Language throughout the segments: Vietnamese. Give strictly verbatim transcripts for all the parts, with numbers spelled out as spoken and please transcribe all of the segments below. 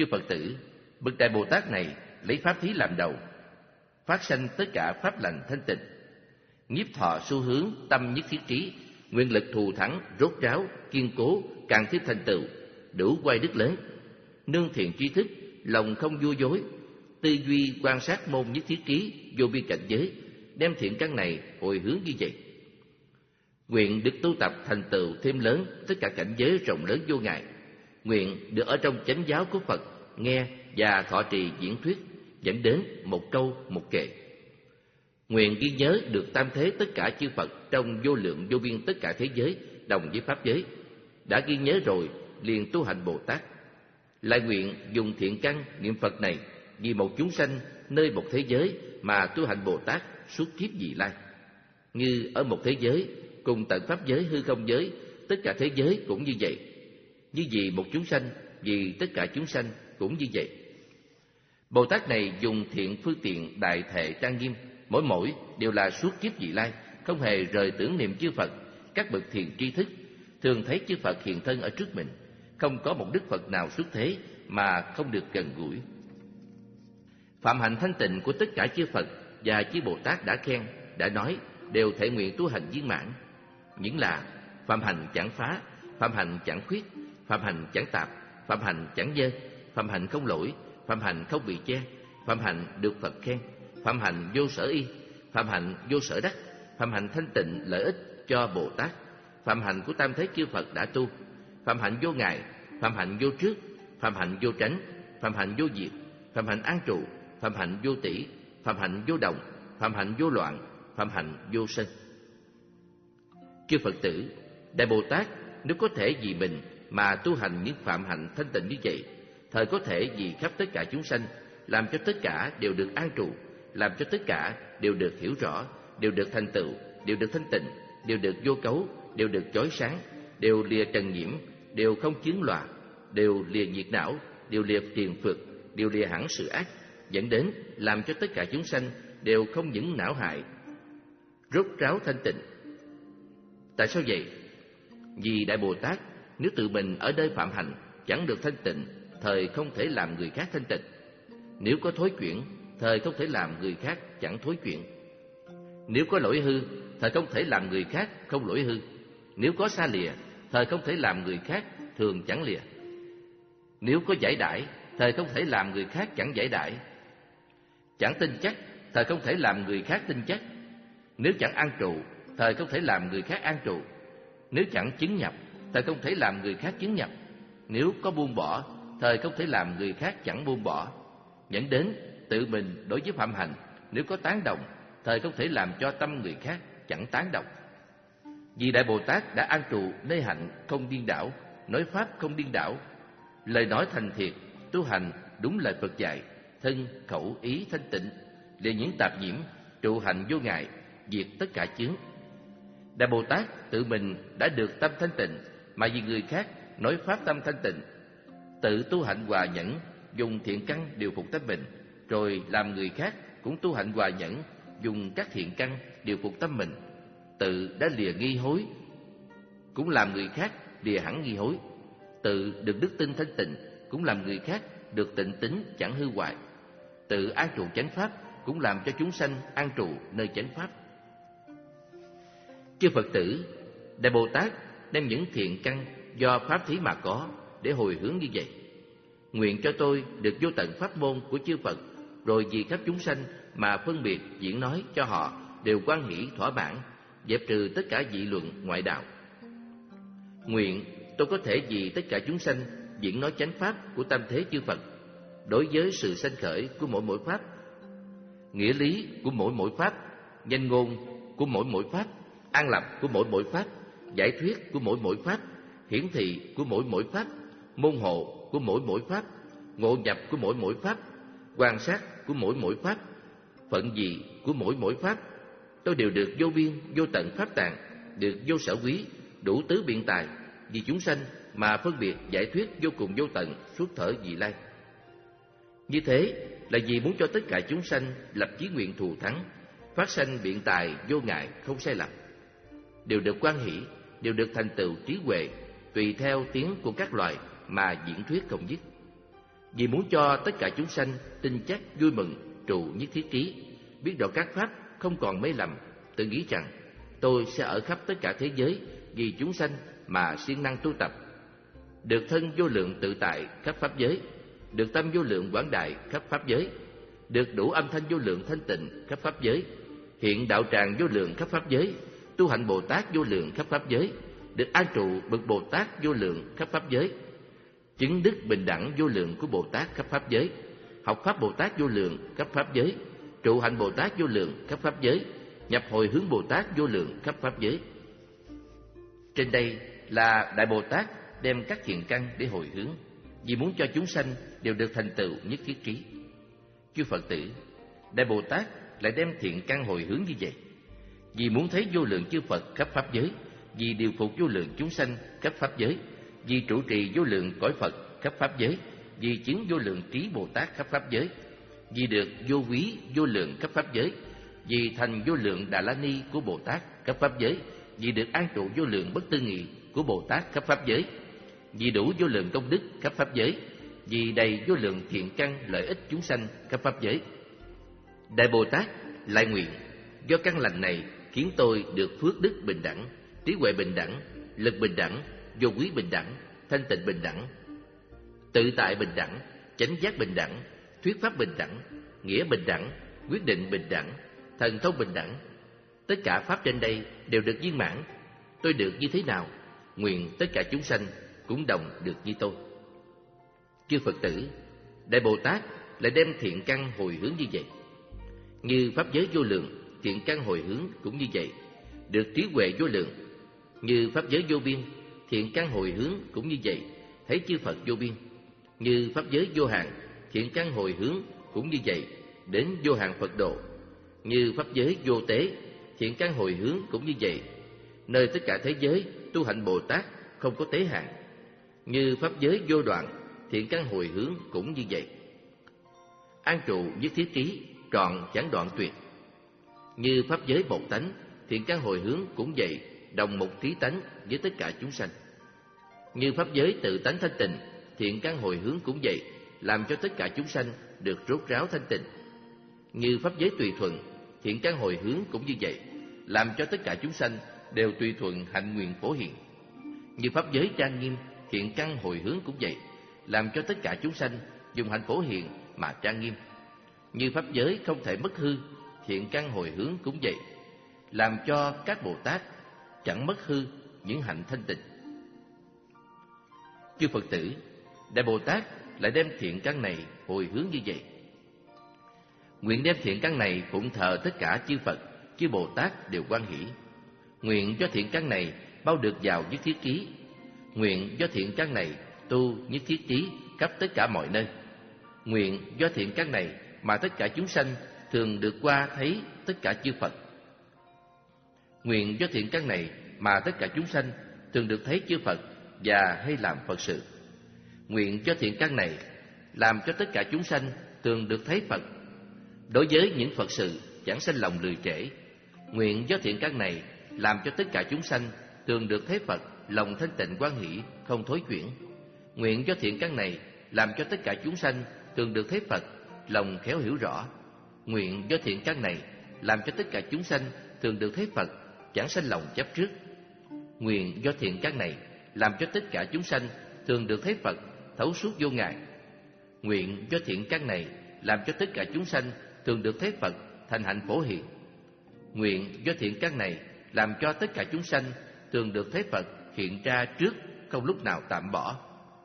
Chư Phật tử, bậc Đại Bồ Tát này lấy pháp thí làm đầu, phát sanh tất cả pháp lành thanh tịnh, nhiếp thọ xu hướng, tâm nhất thiết trí, nguyện lực thù thắng, rốt ráo, kiên cố, càng tiếp thành tựu, đủ quay đức lớn, nương thiện tri thức, lòng không vô dối, tư duy quan sát môn nhất thiết trí, vô biên cảnh giới, đem thiện căn này hồi hướng như vậy. Nguyện được tu tập thành tựu thêm lớn tất cả cảnh giới rộng lớn vô ngại. Nguyện được ở trong chánh giáo của Phật nghe và thọ trì diễn thuyết, dẫn đến một câu một kệ. Nguyện ghi nhớ được tam thế tất cả chư Phật trong vô lượng vô biên tất cả thế giới đồng với pháp giới. Đã ghi nhớ rồi liền tu hành Bồ Tát. Lại nguyện dùng thiện căn niệm Phật này vì một chúng sanh nơi một thế giới mà tu hành Bồ Tát suốt kiếp vị lai. Như ở một thế giới cùng tận pháp giới hư không giới, tất cả thế giới cũng như vậy. Như vì một chúng sanh, vì tất cả chúng sanh cũng như vậy. Bồ Tát này dùng thiện phương tiện đại thể trang nghiêm, mỗi mỗi đều là suốt kiếp vị lai, không hề rời tưởng niệm chư Phật, các bậc thiền tri thức, thường thấy chư Phật hiện thân ở trước mình, không có một đức Phật nào xuất thế mà không được gần gũi. Phạm hạnh thanh tịnh của tất cả chư Phật và chư Bồ Tát đã khen, đã nói, đều thể nguyện tu hành viên mãn. Những là phạm hạnh chẳng phá, phạm hạnh chẳng khuyết, phạm hạnh chẳng tạp, phạm hạnh chẳng dơ, phạm hạnh không lỗi, phạm hạnh không bị che, phạm hạnh được Phật khen, phạm hạnh vô sở y, phạm hạnh vô sở đắc, phạm hạnh thanh tịnh lợi ích cho Bồ Tát, phạm hạnh của tam thế chư Phật đã tu, phạm hạnh vô ngại, phạm hạnh vô trước, phạm hạnh vô tránh, phạm hạnh vô diệt, phạm hạnh an trụ, phạm hạnh vô tỷ, phạm hạnh vô động, phạm hạnh vô loạn, phạm hạnh vô sân. Chư Phật tử, Đại Bồ Tát nếu có thể vì mình mà tu hành những phạm hạnh thanh tịnh như vậy, thời có thể vì khắp tất cả chúng sanh, làm cho tất cả đều được an trụ, làm cho tất cả đều được hiểu rõ, đều được thành tựu, đều được thanh tịnh, đều được vô cấu, đều được chói sáng, đều lìa trần nhiễm, đều không chướng loạn, đều lìa nhiệt não, đều lìa phiền phức, đều lìa hẳn sự ác, dẫn đến làm cho tất cả chúng sanh đều không những não hại, rốt ráo thanh tịnh. Tại sao vậy? Vì Đại Bồ Tát nếu tự mình ở nơi phạm hạnh chẳng được thanh tịnh, thời không thể làm người khác thanh tịnh. Nếu có thối chuyển, thời không thể làm người khác chẳng thối chuyển. Nếu có lỗi hư, thời không thể làm người khác không lỗi hư. Nếu có xa lìa, thời không thể làm người khác thường chẳng lìa. Nếu có giải đãi, thời không thể làm người khác chẳng giải đãi. Chẳng tin chắc, thời không thể làm người khác tin chắc. Nếu chẳng an trụ, thời không thể làm người khác an trụ. Nếu chẳng chứng nhập, thời không thể làm người khác chứng nhập. Nếu có buông bỏ, thời không thể làm người khác chẳng buông bỏ. Dẫn đến tự mình đối với phạm hạnh, nếu có tán đồng, thời không thể làm cho tâm người khác chẳng tán đồng. Vì Đại Bồ Tát đã an trụ nơi hạnh không điên đảo, nói pháp không điên đảo, lời nói thành thiệt, tu hành đúng lời Phật dạy, thân khẩu ý thanh tịnh, liền những tạp nhiễm, trụ hành vô ngại, diệt tất cả chướng. Đại Bồ Tát tự mình đã được tâm thanh tịnh, mà vì người khác nói pháp tâm thanh tịnh, tự tu hạnh hòa nhẫn, dùng thiện căn điều phục tâm mình, rồi làm người khác cũng tu hạnh hòa nhẫn, dùng các thiện căn điều phục tâm mình, tự đã lìa nghi hối, cũng làm người khác lìa hẳn nghi hối, tự được đức tin thanh tịnh, cũng làm người khác được tịnh tín chẳng hư hoại, tự an trụ chánh pháp, cũng làm cho chúng sanh an trụ nơi chánh pháp. Chư Phật tử, Đại Bồ Tát đem những thiện căn do pháp thí mà có để hồi hướng như vậy. Nguyện cho tôi được vô tận pháp môn của chư Phật, rồi vì khắp chúng sanh mà phân biệt diễn nói cho họ đều quan hỷ thỏa mãn, dẹp trừ tất cả dị luận ngoại đạo. Nguyện tôi có thể vì tất cả chúng sanh diễn nói chánh pháp của tam thế chư Phật, đối với sự sanh khởi của mỗi mỗi pháp, nghĩa lý của mỗi mỗi pháp, danh ngôn của mỗi mỗi pháp, an lập của mỗi mỗi pháp, giải thuyết của mỗi mỗi pháp, hiển thị của mỗi mỗi pháp, môn hộ của mỗi mỗi pháp, ngộ nhập của mỗi mỗi pháp, quan sát của mỗi mỗi pháp, phận dị của mỗi mỗi pháp, tôi đều được vô biên vô tận pháp tạng, được vô sở quý, đủ tứ biện tài, vì chúng sanh mà phân biệt giải thuyết vô cùng vô tận suốt thở vị lai. Như thế là vì muốn cho tất cả chúng sanh lập chí nguyện thù thắng, phát sanh biện tài vô ngại không sai lầm, đều được quan hỷ, đều được thành tựu trí huệ, tùy theo tiếng của các loài mà diễn thuyết không dứt. Vì muốn cho tất cả chúng sanh tin chắc vui mừng trụ nhất thiết trí, biết rõ các pháp không còn mê lầm, tự nghĩ rằng tôi sẽ ở khắp tất cả thế giới vì chúng sanh mà siêng năng tu tập, được thân vô lượng tự tại khắp pháp giới, được tâm vô lượng quảng đại khắp pháp giới, được đủ âm thanh vô lượng thanh tịnh khắp pháp giới, hiện đạo tràng vô lượng khắp pháp giới, tu hạnh Bồ Tát vô lượng khắp pháp giới, được an trụ bậc Bồ Tát vô lượng khắp pháp giới, chứng đức bình đẳng vô lượng của Bồ Tát khắp pháp giới, học pháp Bồ Tát vô lượng khắp pháp giới, trụ hạnh Bồ Tát vô lượng khắp pháp giới, nhập hồi hướng Bồ Tát vô lượng khắp pháp giới. Trên đây là Đại Bồ Tát đem các thiện căn để hồi hướng, vì muốn cho chúng sanh đều được thành tựu nhất thiết trí. Chư Phật tử, Đại Bồ Tát lại đem thiện căn hồi hướng như vậy, vì muốn thấy vô lượng chư Phật khắp pháp giới, vì điều phục vô lượng chúng sanh khắp pháp giới, vì trụ trì vô lượng cõi Phật khắp pháp giới, vì chứng vô lượng trí Bồ Tát khắp pháp giới, vì được vô quý vô lượng khắp pháp giới, vì thành vô lượng Đà La Ni của Bồ Tát khắp pháp giới, vì được an trụ vô lượng bất tư nghị của Bồ Tát khắp pháp giới, vì đủ vô lượng công đức khắp pháp giới, vì đầy vô lượng thiện căn lợi ích chúng sanh khắp pháp giới. Đại Bồ Tát lại nguyện do căn lành này khiến tôi được phước đức bình đẳng, trí huệ bình đẳng, lực bình đẳng, vô quý bình đẳng, thanh tịnh bình đẳng, tự tại bình đẳng, chánh giác bình đẳng, thuyết pháp bình đẳng, nghĩa bình đẳng, quyết định bình đẳng, thần thông bình đẳng. Tất cả pháp trên đây đều được viên mãn. Tôi được như thế nào, nguyện tất cả chúng sanh cũng đồng được như tôi. Chư Phật tử, Đại Bồ Tát lại đem thiện căn hồi hướng như vậy. Như pháp giới vô lượng, thiện căn hồi hướng cũng như vậy, được trí huệ vô lượng. Như pháp giới vô biên, thiện căn hồi hướng cũng như vậy, thấy chư Phật vô biên. Như pháp giới vô hạn, thiện căn hồi hướng cũng như vậy, đến vô hạn Phật độ. Như pháp giới vô tế, thiện căn hồi hướng cũng như vậy, nơi tất cả thế giới tu hạnh Bồ Tát không có tế hạn. Như pháp giới vô đoạn, thiện căn hồi hướng cũng như vậy, an trụ nhất thiết trí, trọn chẳng đoạn tuyệt. Như pháp giới một tánh, thiện căn hồi hướng cũng vậy, đồng một trí tánh với tất cả chúng sanh. Như pháp giới tự tánh thanh tịnh, thiện căn hồi hướng cũng vậy, làm cho tất cả chúng sanh được rốt ráo thanh tịnh. Như pháp giới tùy thuận, thiện căn hồi hướng cũng như vậy, làm cho tất cả chúng sanh đều tùy thuận hạnh nguyện phổ hiện. Như pháp giới trang nghiêm, thiện căn hồi hướng cũng vậy, làm cho tất cả chúng sanh dùng hạnh phổ hiện mà trang nghiêm. Như pháp giới không thể mất hư, thiện căn hồi hướng cũng vậy, làm cho các Bồ Tát chẳng mất hư những hạnh thanh tịnh. Chư Phật tử, Đại Bồ Tát lại đem thiện căn này hồi hướng như vậy. Nguyện đem thiện căn này phụng thờ tất cả chư Phật, chư Bồ Tát đều hoan hỷ. Nguyện do thiện căn này bao được vào nhất thiết trí. Nguyện do thiện căn này tu nhất thiết trí khắp tất cả mọi nơi. Nguyện do thiện căn này mà tất cả chúng sanh thường được qua thấy tất cả chư Phật. Nguyện do thiện căn này mà tất cả chúng sanh thường được thấy chư Phật và hay làm Phật sự. Nguyện do thiện căn này làm cho tất cả chúng sanh thường được thấy Phật. Đối với những Phật sự chẳng sanh lòng lười trễ. Nguyện do thiện căn này làm cho tất cả chúng sanh thường được thấy Phật, lòng thanh tịnh hoan hỷ, không thối chuyển. Nguyện do thiện căn này làm cho tất cả chúng sanh thường được thấy Phật, lòng khéo hiểu rõ. Nguyện do thiện căn này làm cho tất cả chúng sanh thường được thấy Phật, chẳng sanh lòng chấp trước. Nguyện do thiện căn này làm cho tất cả chúng sanh thường được thấy Phật, thấu suốt vô ngại. Nguyện do thiện căn này làm cho tất cả chúng sanh thường được thấy Phật, thành hạnh phổ hiện. Nguyện do thiện căn này làm cho tất cả chúng sanh thường được thấy Phật hiện ra trước, không lúc nào tạm bỏ.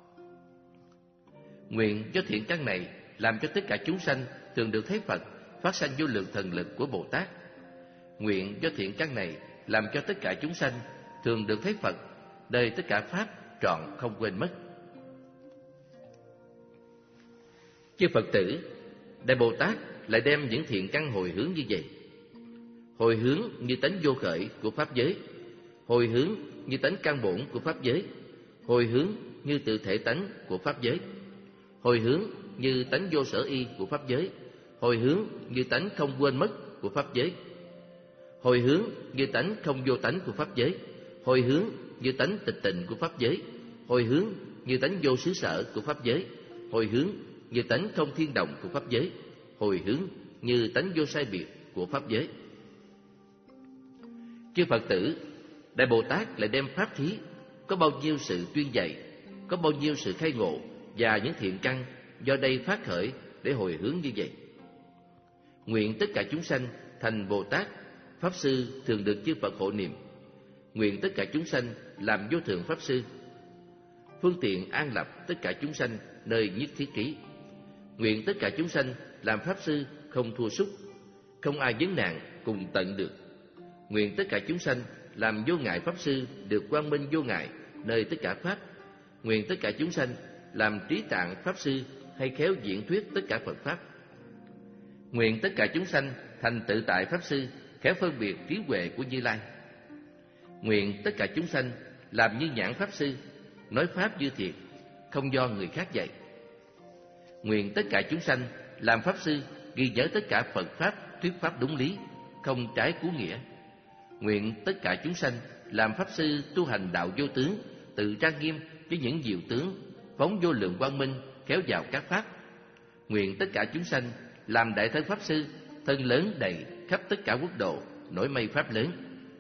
Nguyện do thiện căn này làm cho tất cả chúng sanh thường được thấy Phật, phát sanh vô lượng thần lực của Bồ Tát. Nguyện do thiện căn này làm cho tất cả chúng sanh thường được thấy Phật, đời tất cả pháp trọn không quên mất. Chư Phật tử, Đại Bồ Tát lại đem những thiện căn hồi hướng như vậy. Hồi hướng như tánh vô khởi của pháp giới, hồi hướng như tánh căn bổn của pháp giới, hồi hướng như tự thể tánh của pháp giới, hồi hướng như tánh vô sở y của pháp giới, hồi hướng như tánh không quên mất của pháp giới, hồi hướng như tánh không vô tánh của pháp giới, hồi hướng như tánh tịch tịnh của pháp giới, hồi hướng như tánh vô xứ sở của pháp giới, hồi hướng như tánh không thiên động của pháp giới, hồi hướng như tánh vô sai biệt của pháp giới. Chư Phật tử, Đại Bồ Tát lại đem pháp thí, có bao nhiêu sự tuyên dạy, có bao nhiêu sự khai ngộ và những thiện căn do đây phát khởi để hồi hướng như vậy. Nguyện tất cả chúng sanh thành Bồ Tát, Pháp Sư thường được chư Phật hộ niệm. Nguyện tất cả chúng sanh làm vô thượng Pháp Sư, phương tiện an lập tất cả chúng sanh nơi nhất thiết trí. Nguyện tất cả chúng sanh làm Pháp Sư không thua sút, không ai vấn nạn cùng tận được. Nguyện tất cả chúng sanh làm vô ngại Pháp Sư được quang minh vô ngại nơi tất cả Pháp. Nguyện tất cả chúng sanh làm trí tạng Pháp Sư hay khéo diễn thuyết tất cả Phật Pháp. Nguyện tất cả chúng sanh thành tự tại Pháp Sư, khéo phân biệt trí huệ của Như Lai. Nguyện tất cả chúng sanh làm như nhãn Pháp Sư, nói Pháp như thiệt, không do người khác dạy. Nguyện tất cả chúng sanh làm Pháp Sư, ghi nhớ tất cả Phật Pháp, thuyết Pháp đúng lý, không trái cú nghĩa. Nguyện tất cả chúng sanh làm Pháp Sư tu hành đạo vô tướng, tự trang nghiêm với những diệu tướng, phóng vô lượng quang minh, kéo vào các Pháp. Nguyện tất cả chúng sanh làm đại thân Pháp Sư, thân lớn đầy khắp tất cả quốc độ, nổi mây Pháp lớn.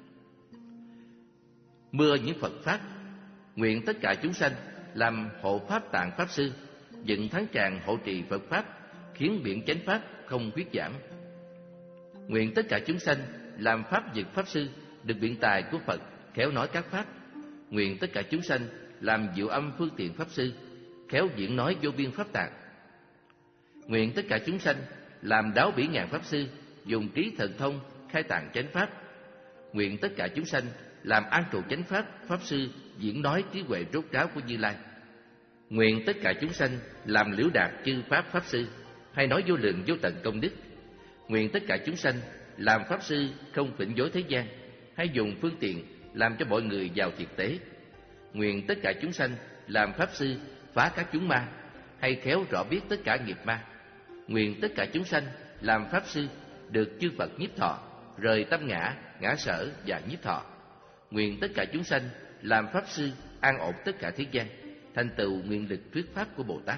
Mưa những Phật Pháp. Nguyện tất cả chúng sanh làm hộ Pháp tạng Pháp Sư, dựng thắng tràng hộ trì Phật Pháp, khiến biển chánh Pháp không khuyết giảm. Nguyện tất cả chúng sanh làm Pháp Dực Pháp Sư, được biện tài của Phật, khéo nói các Pháp. Nguyện tất cả chúng sanh làm diệu âm phương tiện Pháp Sư, khéo diễn nói vô biên Pháp tạng. Nguyện tất cả chúng sanh làm đáo bỉ ngàn Pháp Sư, dùng trí thần thông khai tạng chánh Pháp. Nguyện tất cả chúng sanh làm an trụ chánh Pháp, Pháp Sư diễn nói trí huệ rốt ráo của Như Lai. Nguyện tất cả chúng sanh làm liễu đạt chư Pháp Pháp Sư, hay nói vô lượng vô tận công đức. Nguyện tất cả chúng sanh làm Pháp Sư không phỉnh dối thế gian, hay dùng phương tiện làm cho mọi người giàu thiệt tế. Nguyện tất cả chúng sanh làm Pháp Sư phá các chúng ma, hay khéo rõ biết tất cả nghiệp ma. Nguyện tất cả chúng sanh làm Pháp Sư được chư Phật nhiếp thọ, rời tâm ngã, ngã sở và nhiếp thọ. Nguyện tất cả chúng sanh làm Pháp Sư an ổn tất cả thế gian, thành tựu nguyện lực thuyết Pháp của Bồ Tát.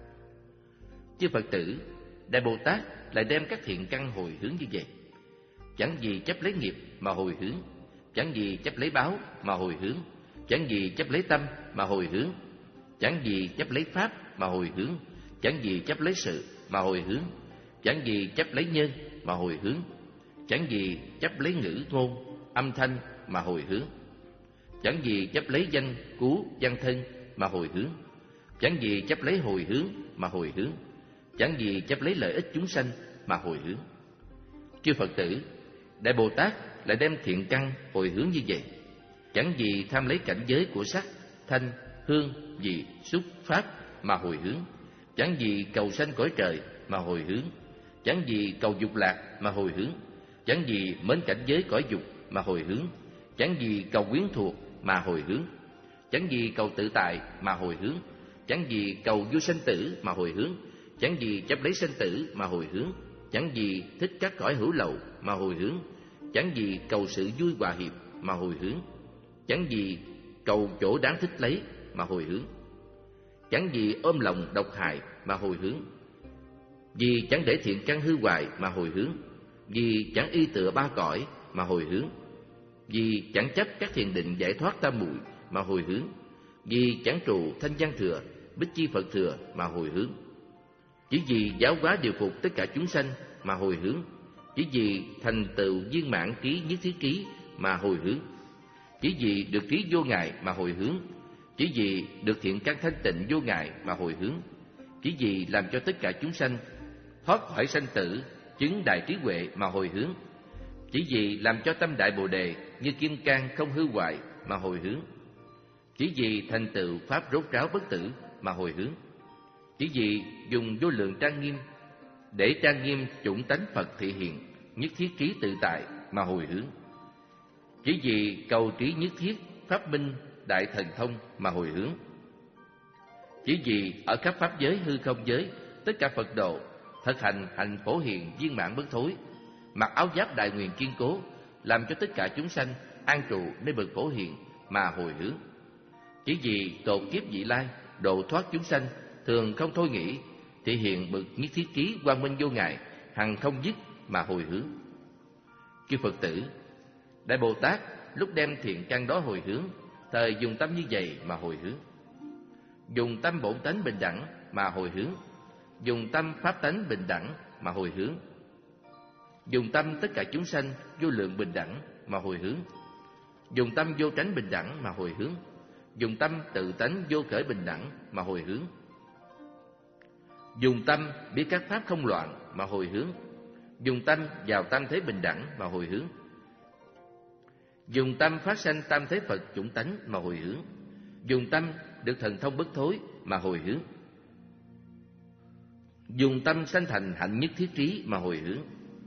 Chư Phật tử, Đại Bồ Tát lại đem các thiện căn hồi hướng như vậy. Chẳng gì chấp lấy nghiệp mà hồi hướng, chẳng gì chấp lấy báo mà hồi hướng, chẳng gì chấp lấy tâm mà hồi hướng, chẳng gì chấp lấy Pháp mà hồi hướng, chẳng gì chấp lấy sự mà hồi hướng, chẳng gì chấp lấy nhân mà hồi hướng, chẳng gì chấp lấy ngữ ngôn, âm thanh mà hồi hướng, chẳng gì chấp lấy danh cú văn thân mà hồi hướng, chẳng gì chấp lấy hồi hướng mà hồi hướng, chẳng gì chấp lấy lợi ích chúng sanh mà hồi hướng. Chư Phật tử, Đại Bồ Tát lại đem thiện căn hồi hướng như vậy. Chẳng gì tham lấy cảnh giới của sắc, thanh, hương, vị, xúc, pháp mà hồi hướng, chẳng gì cầu sanh cõi trời mà hồi hướng, chẳng gì cầu dục lạc mà hồi hướng, chẳng gì mến cảnh giới cõi dục mà hồi hướng, chẳng gì cầu quyến thuộc mà hồi hướng, chẳng gì cầu tự tại mà hồi hướng, chẳng gì cầu vui sanh tử mà hồi hướng, chẳng gì chấp lấy sanh tử mà hồi hướng, chẳng gì thích các cõi hữu lậu mà hồi hướng, chẳng gì cầu sự vui hòa hiệp mà hồi hướng, chẳng gì cầu chỗ đáng thích lấy mà hồi hướng, chẳng gì ôm lòng độc hại mà hồi hướng, vì chẳng để thiện căn hư hoại mà hồi hướng, vì chẳng y tựa ba cõi mà hồi hướng, vì chẳng chấp các thiền định giải thoát tam muội mà hồi hướng, vì chẳng trụ thanh văn thừa, bích chi Phật thừa mà hồi hướng, chỉ vì giáo hóa điều phục tất cả chúng sanh mà hồi hướng, chỉ vì thành tựu viên mãn trí nhất thiết trí mà hồi hướng, chỉ vì được trí vô ngại mà hồi hướng, chỉ vì được thiện căn thanh tịnh vô ngại mà hồi hướng, chỉ vì làm cho tất cả chúng sanh thoát khỏi sanh tử, chứng đại trí huệ mà hồi hướng, chỉ vì làm cho tâm đại Bồ đề như kim cang không hư hoại mà hồi hướng, chỉ vì thành tựu pháp rốt ráo bất tử mà hồi hướng, chỉ vì dùng vô lượng trang nghiêm để trang nghiêm chủng tánh Phật thị hiện nhất thiết trí tự tại mà hồi hướng, chỉ vì cầu trí nhất thiết pháp minh đại thần thông mà hồi hướng, chỉ vì ở khắp pháp giới hư không giới tất cả Phật độ thực hành hành phổ hiền viên mãn bất thối, mặc áo giáp đại nguyện kiên cố, làm cho tất cả chúng sanh an trụ nơi bậc phổ hiền mà hồi hướng, chỉ vì tột kiếp vị lai độ thoát chúng sanh thường không thôi nghĩ, thể hiện bậc nhất thiết trí quang minh vô ngại, hằng không dứt mà hồi hướng. Chư Phật tử, Đại Bồ Tát lúc đem thiện căn đó hồi hướng, thời dùng tâm như vậy mà hồi hướng. Dùng tâm bổn tánh bình đẳng mà hồi hướng. Dùng tâm pháp tánh bình đẳng mà hồi hướng. Dùng tâm tất cả chúng sanh vô lượng bình đẳng mà hồi hướng. Dùng tâm vô tránh bình đẳng mà hồi hướng. Dùng tâm tự tánh vô khởi bình đẳng mà hồi hướng. Dùng tâm biết các pháp không loạn mà hồi hướng. Dùng tâm vào tam thế bình đẳng mà hồi hướng. Dùng tâm phát sanh tam thế Phật chủng tánh mà hồi hướng. Dùng tâm được thần thông bất thối mà hồi hướng. Dùng tâm sanh thành hạnh nhất thiết trí mà hồi hướng.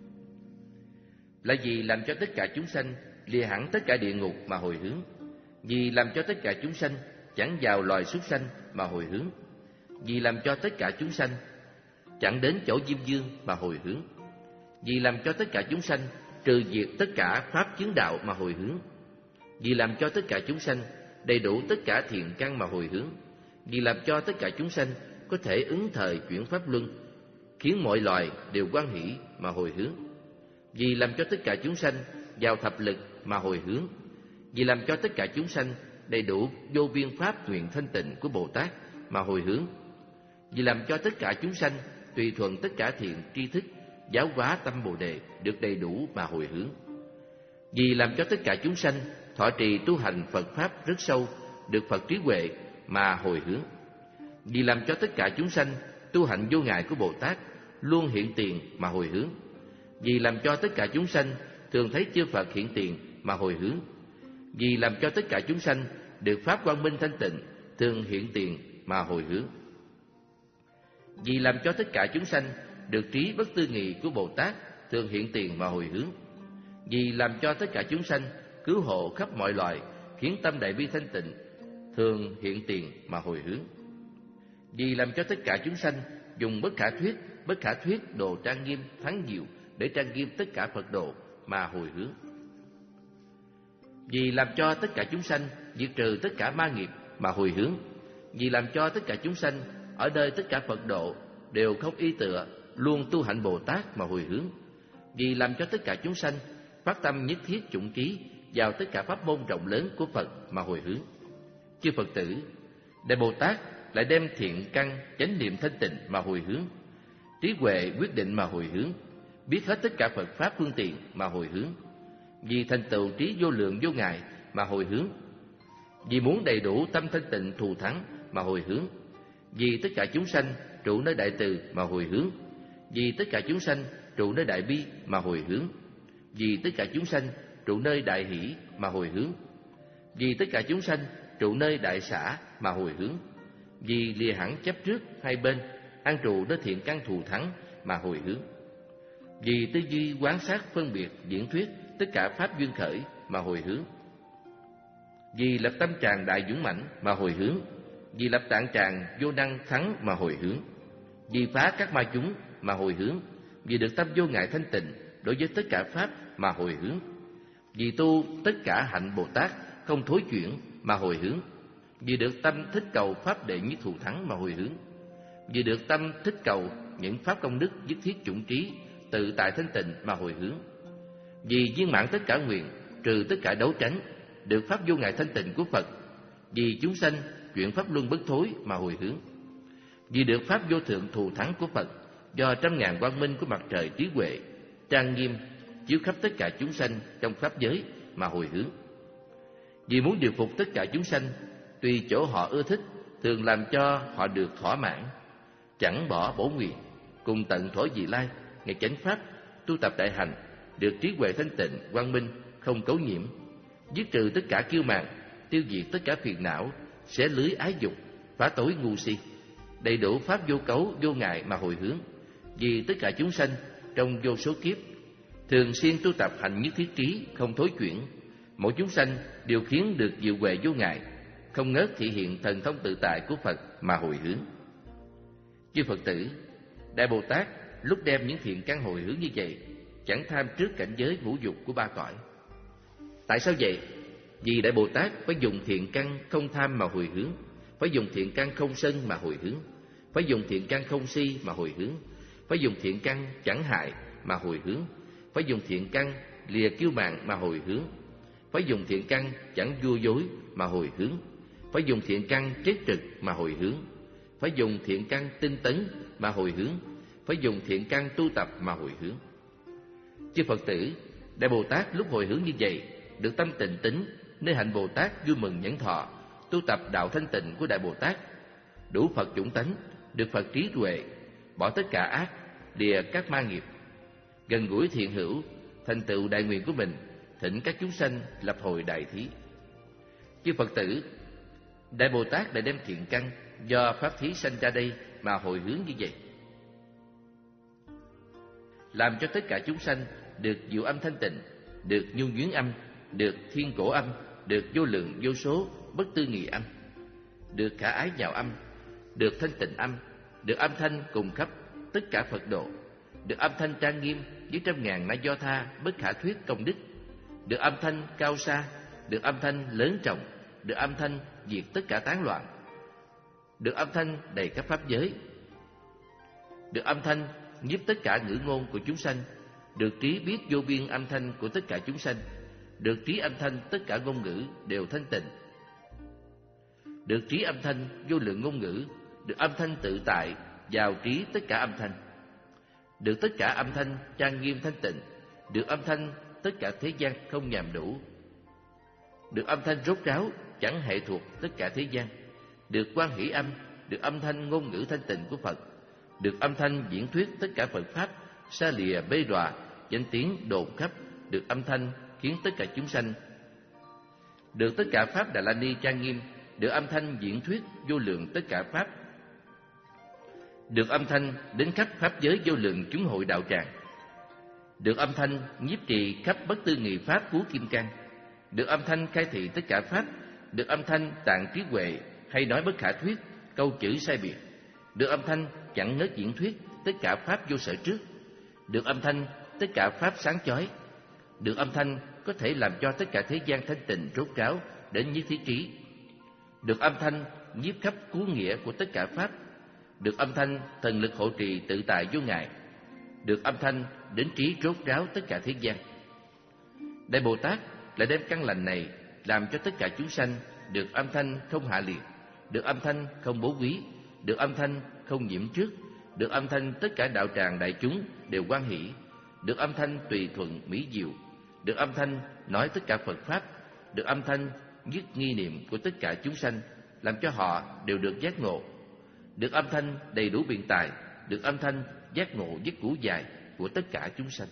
Là vì làm cho tất cả chúng sanh lìa hẳn tất cả địa ngục mà hồi hướng. Vì làm cho tất cả chúng sanh chẳng vào loài súc sanh mà hồi hướng. Vì làm cho tất cả chúng sanh chẳng đến chỗ Diêm Dương mà hồi hướng. Vì làm cho tất cả chúng sanh trừ diệt tất cả pháp chướng đạo mà hồi hướng. Vì làm cho tất cả chúng sanh đầy đủ tất cả thiện căn mà hồi hướng. Vì làm cho tất cả chúng sanh có thể ứng thời chuyển pháp luân, khiến mọi loài đều hoan hỷ mà hồi hướng. Vì làm cho tất cả chúng sanh vào thập lực mà hồi hướng. Vì làm cho tất cả chúng sanh đầy đủ vô biên pháp nguyện thanh tịnh của Bồ Tát mà hồi hướng. Vì làm cho tất cả chúng sanh tùy thuận tất cả thiện tri thức, giáo hóa tâm Bồ Đề được đầy đủ mà hồi hướng. Vì làm cho tất cả chúng sanh thọ trì tu hành Phật pháp rất sâu, được Phật trí huệ mà hồi hướng. Vì làm cho tất cả chúng sanh tu hạnh vô ngại của Bồ Tát luôn hiện tiền mà hồi hướng. Vì làm cho tất cả chúng sanh thường thấy chư Phật hiện tiền mà hồi hướng. Vì làm cho tất cả chúng sanh được pháp quang minh thanh tịnh thường hiện tiền mà hồi hướng. Vì làm cho tất cả chúng sanh được trí bất tư nghị của Bồ Tát thường hiện tiền mà hồi hướng. Vì làm cho tất cả chúng sanh cứu hộ khắp mọi loài, khiến tâm đại bi thanh tịnh thường hiện tiền mà hồi hướng. Vì làm cho tất cả chúng sanh dùng bất khả thuyết, bất khả thuyết đồ trang nghiêm thắng diệu để trang nghiêm tất cả Phật độ mà hồi hướng. Vì làm cho tất cả chúng sanh diệt trừ tất cả ma nghiệp mà hồi hướng. Vì làm cho tất cả chúng sanh ở nơi tất cả Phật độ đều không y tựa, luôn tu hạnh Bồ Tát mà hồi hướng. Vì làm cho tất cả chúng sanh phát tâm nhất thiết chủng trí vào tất cả pháp môn rộng lớn của Phật mà hồi hướng. Chư Phật tử, Đại Bồ Tát lại đem thiện căn chánh niệm thanh tịnh mà hồi hướng, trí huệ quyết định mà hồi hướng, biết hết tất cả Phật pháp phương tiện mà hồi hướng. Vì thành tựu trí vô lượng vô ngại mà hồi hướng. Vì muốn đầy đủ tâm thanh tịnh thù thắng mà hồi hướng. Vì tất cả chúng sanh trụ nơi đại từ mà hồi hướng. Vì tất cả chúng sanh trụ nơi đại bi mà hồi hướng. Vì tất cả chúng sanh trụ nơi đại hỷ mà hồi hướng. Vì tất cả chúng sanh trụ nơi đại xã mà hồi hướng. Vì lìa hẳn chấp trước hai bên, an trụ nơi thiện căn thù thắng mà hồi hướng. Vì tư duy quán sát phân biệt diễn thuyết tất cả pháp duyên khởi mà hồi hướng. Vì lập tâm tràng đại dũng mãnh mà hồi hướng. Vì lập tạng tràng vô năng thắng mà hồi hướng. Vì phá các ma chúng mà hồi hướng. Vì được tâm vô ngại thanh tịnh đối với tất cả pháp mà hồi hướng. Vì tu tất cả hạnh Bồ Tát không thối chuyển mà hồi hướng. Vì được tâm thích cầu pháp đệ nhất thù thắng mà hồi hướng. Vì được tâm thích cầu những pháp công đức nhất thiết chủng trí tự tại thanh tịnh mà hồi hướng. Vì viên mãn tất cả nguyện, trừ tất cả đấu tranh, được pháp vô ngại thanh tịnh của Phật. Vì chúng sanh chuyển pháp luân bất thối mà hồi hướng. Vì được pháp vô thượng thù thắng của Phật, do trăm ngàn quang minh của mặt trời trí huệ trang nghiêm chiếu khắp tất cả chúng sanh trong pháp giới mà hồi hướng. Vì muốn điều phục tất cả chúng sanh, tùy chỗ họ ưa thích, thường làm cho họ được thỏa mãn, chẳng bỏ bổ nguyện, cùng tận thỏa vị lai, ngày chánh pháp, tu tập đại hành, được trí huệ thanh tịnh, quang minh, không cấu nhiễm, dứt trừ tất cả kiêu mạn, tiêu diệt tất cả phiền não, xé lưới ái dục, phá tối ngu si, đầy đủ pháp vô cấu, vô ngại mà hồi hướng. Vì tất cả chúng sanh trong vô số kiếp thường xuyên tu tập hành nhất thiết trí, không thối chuyển, mỗi chúng sanh đều khiến được diệu huệ vô ngại, không ngớt thị hiện thần thông tự tại của Phật mà hồi hướng. Chư Phật tử, Đại Bồ Tát lúc đem những thiện căn hồi hướng như vậy, chẳng tham trước cảnh giới ngũ dục của ba cõi. Tại sao vậy? Vì Đại Bồ Tát phải dùng thiện căn không tham mà hồi hướng, phải dùng thiện căn không sân mà hồi hướng, phải dùng thiện căn không si mà hồi hướng, phải dùng thiện căn chẳng hại mà hồi hướng, phải dùng thiện căn lìa kiêu mạn mà hồi hướng, phải dùng thiện căn chẳng vua dối mà hồi hướng, phải dùng thiện căn trết trực mà hồi hướng, phải dùng thiện căn tinh tấn mà hồi hướng, phải dùng thiện căn tu tập mà hồi hướng. Chư Phật tử, Đại Bồ Tát lúc hồi hướng như vậy được tâm tịnh tín, nơi hạnh Bồ Tát vui mừng nhẫn thọ, tu tập đạo thanh tịnh của Đại Bồ Tát, đủ Phật chủng tánh, được Phật trí tuệ, bỏ tất cả ác, lìa các ma nghiệp, gần gũi thiện hữu, thành tựu đại nguyện của mình, thỉnh các chúng sanh lập hồi đại thí. Chư Phật tử, Đại Bồ Tát đã đem thiện căn do pháp thí sanh ra đây mà hồi hướng như vậy, làm cho tất cả chúng sanh được diệu âm thanh tịnh, được nhu nhuyến âm, được thiên cổ âm, được vô lượng vô số bất tư nghị âm, được khả ái nhạo âm, được thanh tịnh âm, được âm thanh cùng khắp tất cả Phật độ, được âm thanh trang nghiêm với trăm ngàn na do tha bất khả thuyết công đức, được âm thanh cao xa, được âm thanh lớn trọng, được âm thanh diệt tất cả tán loạn, được âm thanh đầy các pháp giới, được âm thanh nhiếp tất cả ngữ ngôn của chúng sanh, được trí biết vô biên âm thanh của tất cả chúng sanh, được trí âm thanh tất cả ngôn ngữ đều thanh tịnh, được trí âm thanh vô lượng ngôn ngữ, được âm thanh tự tại vào trí tất cả âm thanh, được tất cả âm thanh trang nghiêm thanh tịnh, được âm thanh tất cả thế gian không nhàm đủ, được âm thanh rốt ráo chẳng hệ thuộc tất cả thế gian, được quan hỷ âm, được âm thanh ngôn ngữ thanh tịnh của Phật, được âm thanh diễn thuyết tất cả Phật pháp xa lìa bê đọa danh tiếng đồn khắp, được âm thanh khiến tất cả chúng sanh, được tất cả pháp Đà La Ni trang nghiêm, được âm thanh diễn thuyết vô lượng tất cả pháp, được âm thanh đến khắp pháp giới vô lượng chúng hội đạo tràng, được âm thanh nhiếp trì khắp bất tư nghị pháp cứu kim cang, được âm thanh khai thị tất cả pháp, được âm thanh tạng trí huệ hay nói bất khả thuyết, câu chữ sai biệt, được âm thanh chẳng ngớt diễn thuyết tất cả pháp vô sở trước, được âm thanh tất cả pháp sáng chói, được âm thanh có thể làm cho tất cả thế gian thanh tịnh rốt ráo đến nhất thiết trí, được âm thanh nhiếp khắp cứu nghĩa của tất cả pháp, được âm thanh thần lực hộ trì tự tại vô ngại, được âm thanh đến trí rốt ráo tất cả thế gian. Đại Bồ Tát lại đem căn lành này làm cho tất cả chúng sanh được âm thanh không hạ liệt, được âm thanh không bố quý, được âm thanh không nhiễm trước, được âm thanh tất cả đạo tràng đại chúng đều hoan hỷ, được âm thanh tùy thuận mỹ diệu, được âm thanh nói tất cả Phật pháp, được âm thanh dứt nghi niệm của tất cả chúng sanh, làm cho họ đều được giác ngộ, được âm thanh đầy đủ biện tài, được âm thanh giác ngộ giấc ngủ dài của tất cả chúng sanh.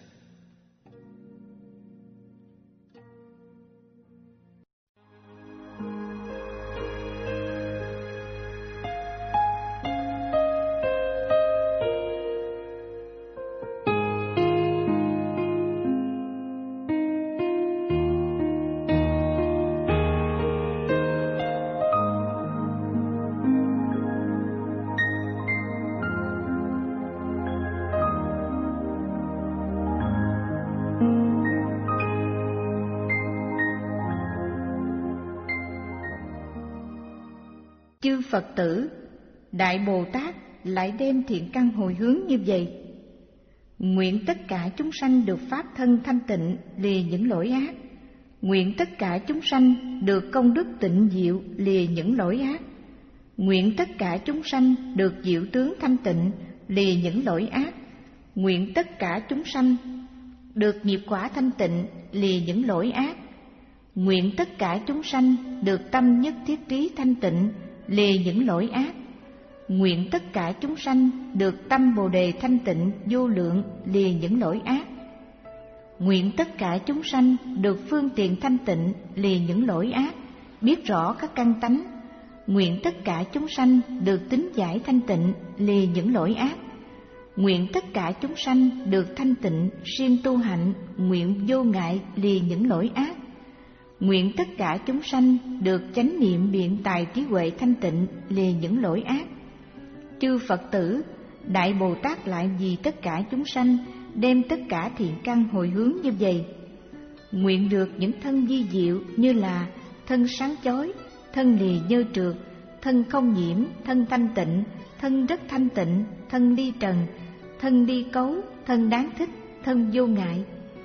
Chư Phật tử, Đại Bồ Tát lại đem thiện căn hồi hướng như vậy: nguyện tất cả chúng sanh được pháp thân thanh tịnh, lìa những lỗi ác. Nguyện tất cả chúng sanh được công đức tịnh diệu, lìa những lỗi ác. Nguyện tất cả chúng sanh được diệu tướng thanh tịnh, lìa những lỗi ác. Nguyện tất cả chúng sanh được nghiệp quả thanh tịnh, lìa những lỗi ác. Nguyện tất cả chúng sanh được tâm nhất thiết trí thanh tịnh, lìa những lỗi ác. Nguyện tất cả chúng sanh được tâm Bồ Đề thanh tịnh vô lượng, lìa những lỗi ác. Nguyện tất cả chúng sanh được phương tiện thanh tịnh, lìa những lỗi ác, biết rõ các căn tánh. Nguyện tất cả chúng sanh được tín giải thanh tịnh, lìa những lỗi ác. Nguyện tất cả chúng sanh được thanh tịnh, siêng tu hạnh, nguyện vô ngại, lìa những lỗi ác. Nguyện tất cả chúng sanh được chánh niệm biện tài trí huệ thanh tịnh, lìa những lỗi ác. Chư Phật tử, Đại Bồ Tát lại vì tất cả chúng sanh đem tất cả thiện căn hồi hướng như vậy. Nguyện được những thân vi diệu như là thân sáng chói, thân lìa nhơ trượt, thân không nhiễm, thân thanh tịnh, thân rất thanh tịnh, thân ly trần, thân ly cấu, thân đáng thích, thân vô ngại.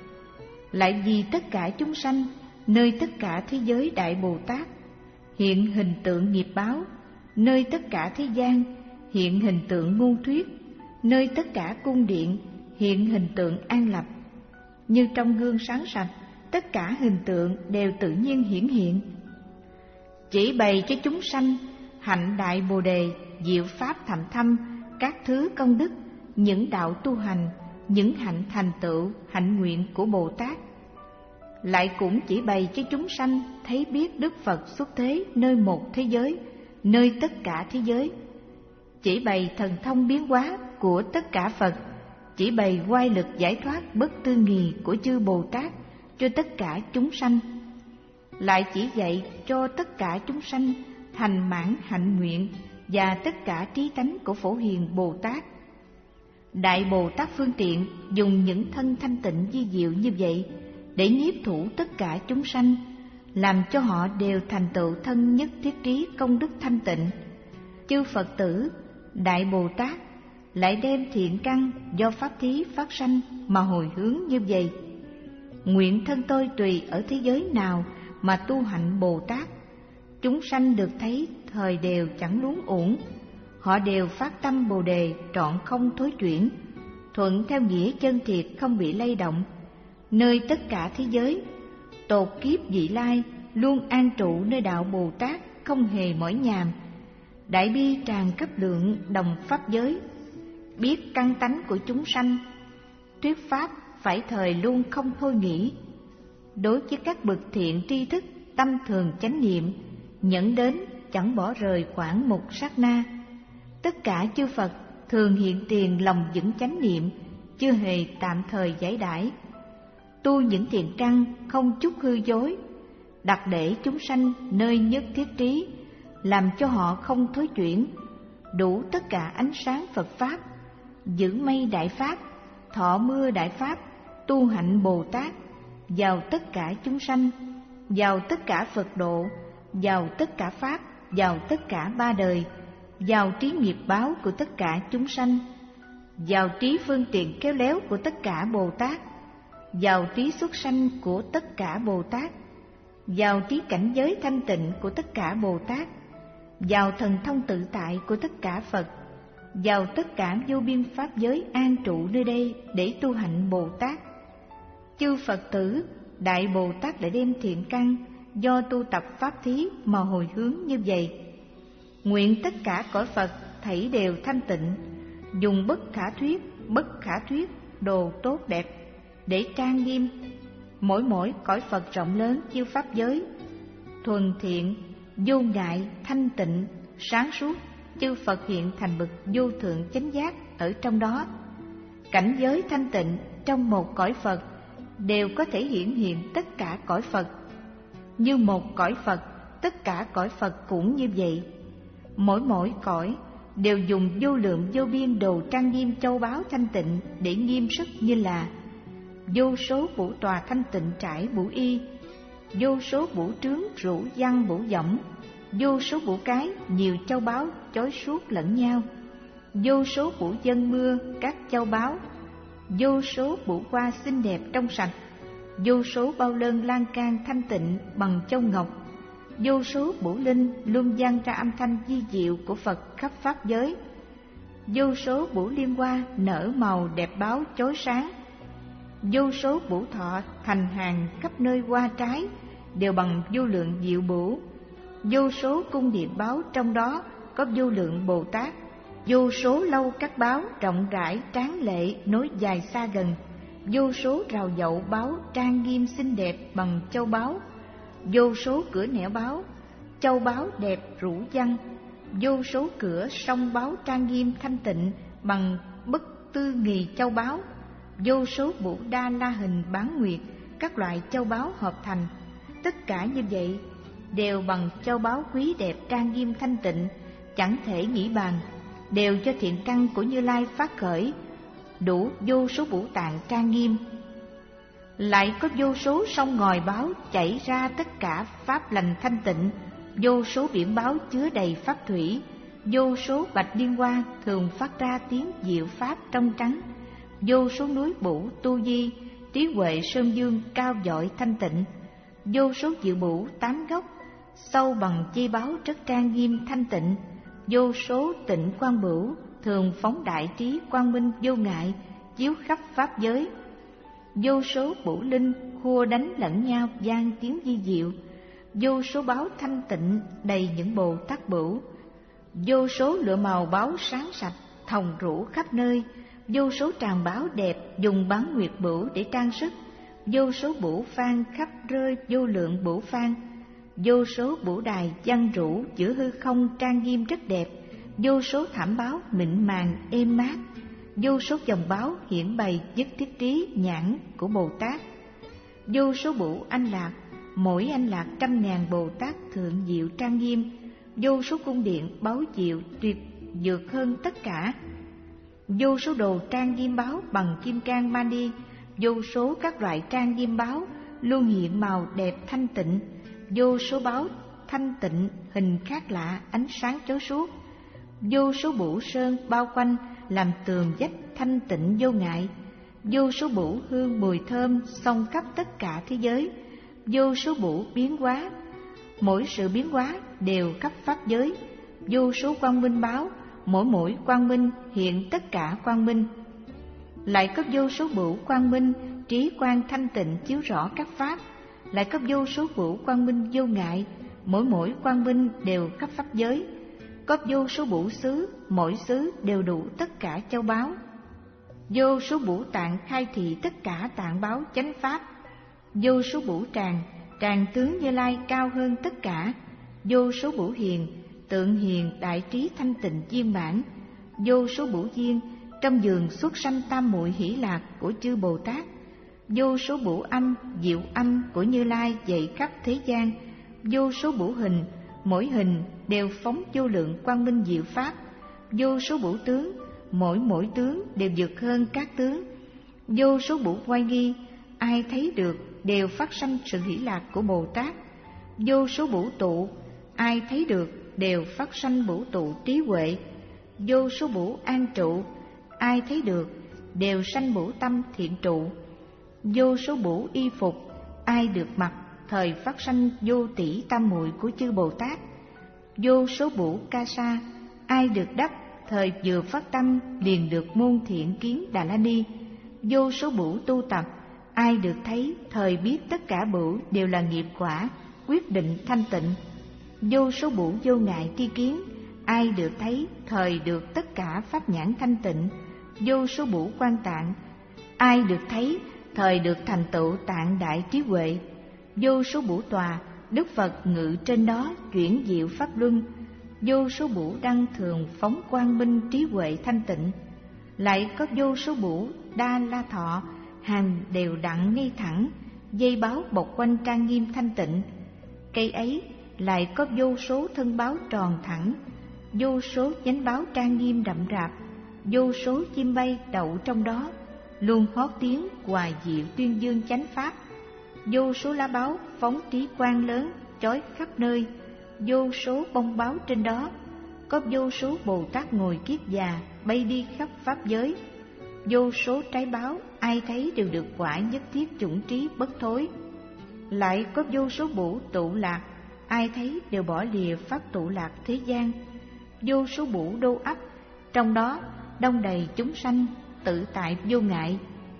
Lại vì tất cả chúng sanh, nơi tất cả thế giới Đại Bồ Tát, hiện hình tượng nghiệp báo, nơi tất cả thế gian, hiện hình tượng ngôn thuyết, nơi tất cả cung điện, hiện hình tượng an lập. Như trong gương sáng sạch, tất cả hình tượng đều tự nhiên hiển hiện. Chỉ bày cho chúng sanh hạnh Đại Bồ Đề, diệu pháp thầm thâm, các thứ công đức, những đạo tu hành, những hạnh thành tựu, hạnh nguyện của Bồ Tát. Lại cũng chỉ bày cho chúng sanh thấy biết Đức Phật xuất thế nơi một thế giới, nơi tất cả thế giới. Chỉ bày thần thông biến hóa của tất cả Phật, chỉ bày oai lực giải thoát bất tư nghì của chư Bồ Tát cho tất cả chúng sanh. Lại chỉ dạy cho tất cả chúng sanh thành mãn hạnh nguyện và tất cả trí tánh của Phổ Hiền Bồ Tát. Đại Bồ Tát phương tiện dùng những thân thanh tịnh vi diệu như vậy để nhiếp thủ tất cả chúng sanh, làm cho họ đều thành tựu thân nhất thiết trí công đức thanh tịnh. Chư Phật tử, Đại Bồ Tát lại đem thiện căn do pháp thí phát sanh mà hồi hướng như vậy. Nguyện thân tôi tùy ở thế giới nào mà tu hạnh Bồ Tát, chúng sanh được thấy thời đều chẳng luống uổng. Họ đều phát tâm Bồ Đề trọn không thối chuyển, thuận theo nghĩa chân thiệt không bị lay động. Nơi tất cả thế giới, tột kiếp vị lai luôn an trụ nơi đạo Bồ Tát, không hề mỏi nhàm. Đại bi tràn cấp lượng đồng pháp giới, biết căn tánh của chúng sanh, thuyết pháp phải thời luôn không thôi nghỉ. Đối với các bậc thiện tri thức, tâm thường chánh niệm, nhẫn đến chẳng bỏ rời khoảng một sát na. Tất cả chư Phật thường hiện tiền lòng vững chánh niệm, chưa hề tạm thời giải đãi. Tu những thiện căn không chút hư dối, đặt để chúng sanh nơi nhất thiết trí, làm cho họ không thối chuyển, đủ tất cả ánh sáng Phật Pháp, giữ mây Đại Pháp, thọ mưa Đại Pháp, tu hạnh Bồ Tát, vào tất cả chúng sanh, vào tất cả Phật độ, vào tất cả Pháp, vào tất cả ba đời, vào trí nghiệp báo của tất cả chúng sanh, vào trí phương tiện khéo léo của tất cả Bồ Tát, vào trí xuất sanh của tất cả Bồ Tát, vào trí cảnh giới thanh tịnh của tất cả Bồ Tát, vào thần thông tự tại của tất cả Phật, vào tất cả vô biên pháp giới an trụ nơi đây để tu hạnh Bồ Tát. Chư Phật tử, Đại Bồ Tát lại đem thiện căn do tu tập pháp thí mà hồi hướng như vậy. Nguyện tất cả cõi Phật thảy đều thanh tịnh, dùng bất khả thuyết, bất khả thuyết đồ tốt đẹp để trang nghiêm mỗi mỗi cõi Phật rộng lớn chư pháp giới, thuần thiện, vô ngại, thanh tịnh, sáng suốt. Chư Phật hiện thành bậc vô thượng chánh giác ở trong đó. Cảnh giới thanh tịnh trong một cõi Phật đều có thể hiển hiện tất cả cõi Phật. Như một cõi Phật, tất cả cõi Phật cũng như vậy. Mỗi mỗi cõi đều dùng vô lượng vô biên đồ trang nghiêm châu báu thanh tịnh để nghiêm sức, như là vô số vũ tòa thanh tịnh trải bủ y, vô số vũ trướng rủ văn vũ võng, vô số vũ cái nhiều châu báu chói suốt lẫn nhau, vô số vũ dân mưa các châu báu, vô số vũ hoa xinh đẹp trong sạch, vô số bao lơn lan can thanh tịnh bằng châu ngọc, vô số vũ linh luôn vang ra âm thanh di diệu của Phật khắp pháp giới, vô số vũ liên hoa nở màu đẹp báo chói sáng, vô số vũ thọ thành hàng khắp nơi hoa trái đều bằng vô lượng diệu bửu, vô số cung điện báo trong đó có vô lượng Bồ Tát, vô số lâu các báo rộng rãi tráng lệ nối dài xa gần, vô số rào dậu báo trang nghiêm xinh đẹp bằng châu báu, vô số cửa nẻo báo, châu báu đẹp rủ văn, vô số cửa sông báo trang nghiêm thanh tịnh bằng bất tư nghì châu báu, vô số vũ đa la hình bán nguyệt các loại châu báu hợp thành. Tất cả như vậy đều bằng châu báu quý đẹp trang nghiêm thanh tịnh, chẳng thể nghĩ bàn, đều cho thiện căn của Như Lai phát khởi, đủ vô số vũ tạng trang nghiêm. Lại có vô số sông ngòi báo chảy ra tất cả pháp lành thanh tịnh, vô số biển báo chứa đầy pháp thủy, vô số bạch liên hoa thường phát ra tiếng diệu pháp trong trắng, vô số núi bủ tu di, trí huệ sơn dương cao dọi thanh tịnh, vô số diệu bủ tám gốc, sâu bằng chi báo rất trang nghiêm thanh tịnh, vô số tịnh quang bửu thường phóng đại trí quang minh vô ngại, chiếu khắp pháp giới, vô số bửu linh khua đánh lẫn nhau vang tiếng di diệu, vô số báo thanh tịnh đầy những Bồ Tát bửu, vô số lụa màu báo sáng sạch thòng rũ khắp nơi, vô số tràng báo đẹp dùng bán nguyệt bửu để trang sức, vô số bửu phan khắp rơi vô lượng bửu phan, vô số bửu đài văng rũ giữa hư không trang nghiêm rất đẹp, vô số thảm báo mịn màng êm mát, vô số dòng báo hiển bày nhất thiết trí nhãn của Bồ Tát, vô số bửu anh lạc, mỗi anh lạc trăm ngàn Bồ Tát thượng diệu trang nghiêm, vô số cung điện báu diệu tuyệt vượt hơn tất cả, vô số đồ trang nghiêm báo bằng kim cang mani, vô số các loại trang nghiêm báo luôn hiện màu đẹp thanh tịnh, vô số báo thanh tịnh hình khác lạ ánh sáng chói suốt, vô số bửu sơn bao quanh làm tường vách thanh tịnh vô ngại, vô số bửu hương mùi thơm xông khắp tất cả thế giới, vô số bửu biến hóa, mỗi sự biến hóa đều khắp pháp giới, vô số quang minh báo, mỗi mỗi quang minh hiện tất cả quang minh. Lại có vô số bửu quang minh trí quang thanh tịnh chiếu rõ các pháp, lại có vô số bửu quang minh vô ngại, mỗi mỗi quang minh đều khắp pháp giới. Có vô số bửu xứ, mỗi xứ đều đủ tất cả châu báu. Vô số bửu tạng khai thị tất cả tạng báo chánh pháp. Vô số bửu tràng, tràng tướng Như Lai cao hơn tất cả. Vô số bửu hiền, tượng hiền đại trí thanh tịnh viên mãn. Vô số bửu duyên, trong giường xuất sanh tam muội hỷ lạc của chư Bồ Tát. Vô số bửu âm, diệu âm của Như Lai dậy khắp thế gian. Vô số bửu hình, mỗi hình đều phóng vô lượng quang minh diệu pháp. Vô số bửu tướng, mỗi mỗi tướng đều vượt hơn các tướng. Vô số bửu oai nghi, ai thấy được đều phát sanh sự hỷ lạc của Bồ Tát. Vô số bửu tụ, ai thấy được đều phát sanh bửu tụ trí huệ. Vô số bửu an trụ, ai thấy được đều sanh bửu tâm thiện trụ. Vô số bửu y phục, ai được mặc thời phát sanh vô tỷ tam muội của chư Bồ Tát. Vô số bửu ca sa, ai được đắp thời vừa phát tâm liền được môn thiện kiến Đà La Ni. Vô số bửu tu tập, ai được thấy thời biết tất cả bửu đều là nghiệp quả quyết định thanh tịnh. Vô số bửu vô ngại tri kiến, ai được thấy thời được tất cả pháp nhãn thanh tịnh. Vô số bửu quan tạng, ai được thấy thời được thành tựu tạng đại trí huệ. Vô số bửu tòa, Đức Phật ngự trên đó chuyển diệu pháp luân. Vô số bửu đăng thường phóng quang minh trí huệ thanh tịnh. Lại có vô số bửu đa la thọ, hàng đều đặn ngay thẳng, dây báo bọc quanh trang nghiêm thanh tịnh. Cây ấy lại có vô số thân báo tròn thẳng, vô số nhánh báo trang nghiêm đậm rạp, vô số chim bay đậu trong đó, luôn hót tiếng hoài diệu tuyên dương chánh pháp. Vô số lá báo phóng trí quang lớn chói khắp nơi, vô số bông báo trên đó. Có vô số Bồ Tát ngồi kiết già bay đi khắp pháp giới. Vô số trái báo, ai thấy đều được quả nhất thiết chủng trí bất thối. Lại có vô số bửu tụ lạc, ai thấy đều bỏ lìa pháp tụ lạc thế gian. Vô số bửu đô ấp, trong đó đông đầy chúng sanh tự tại vô ngại.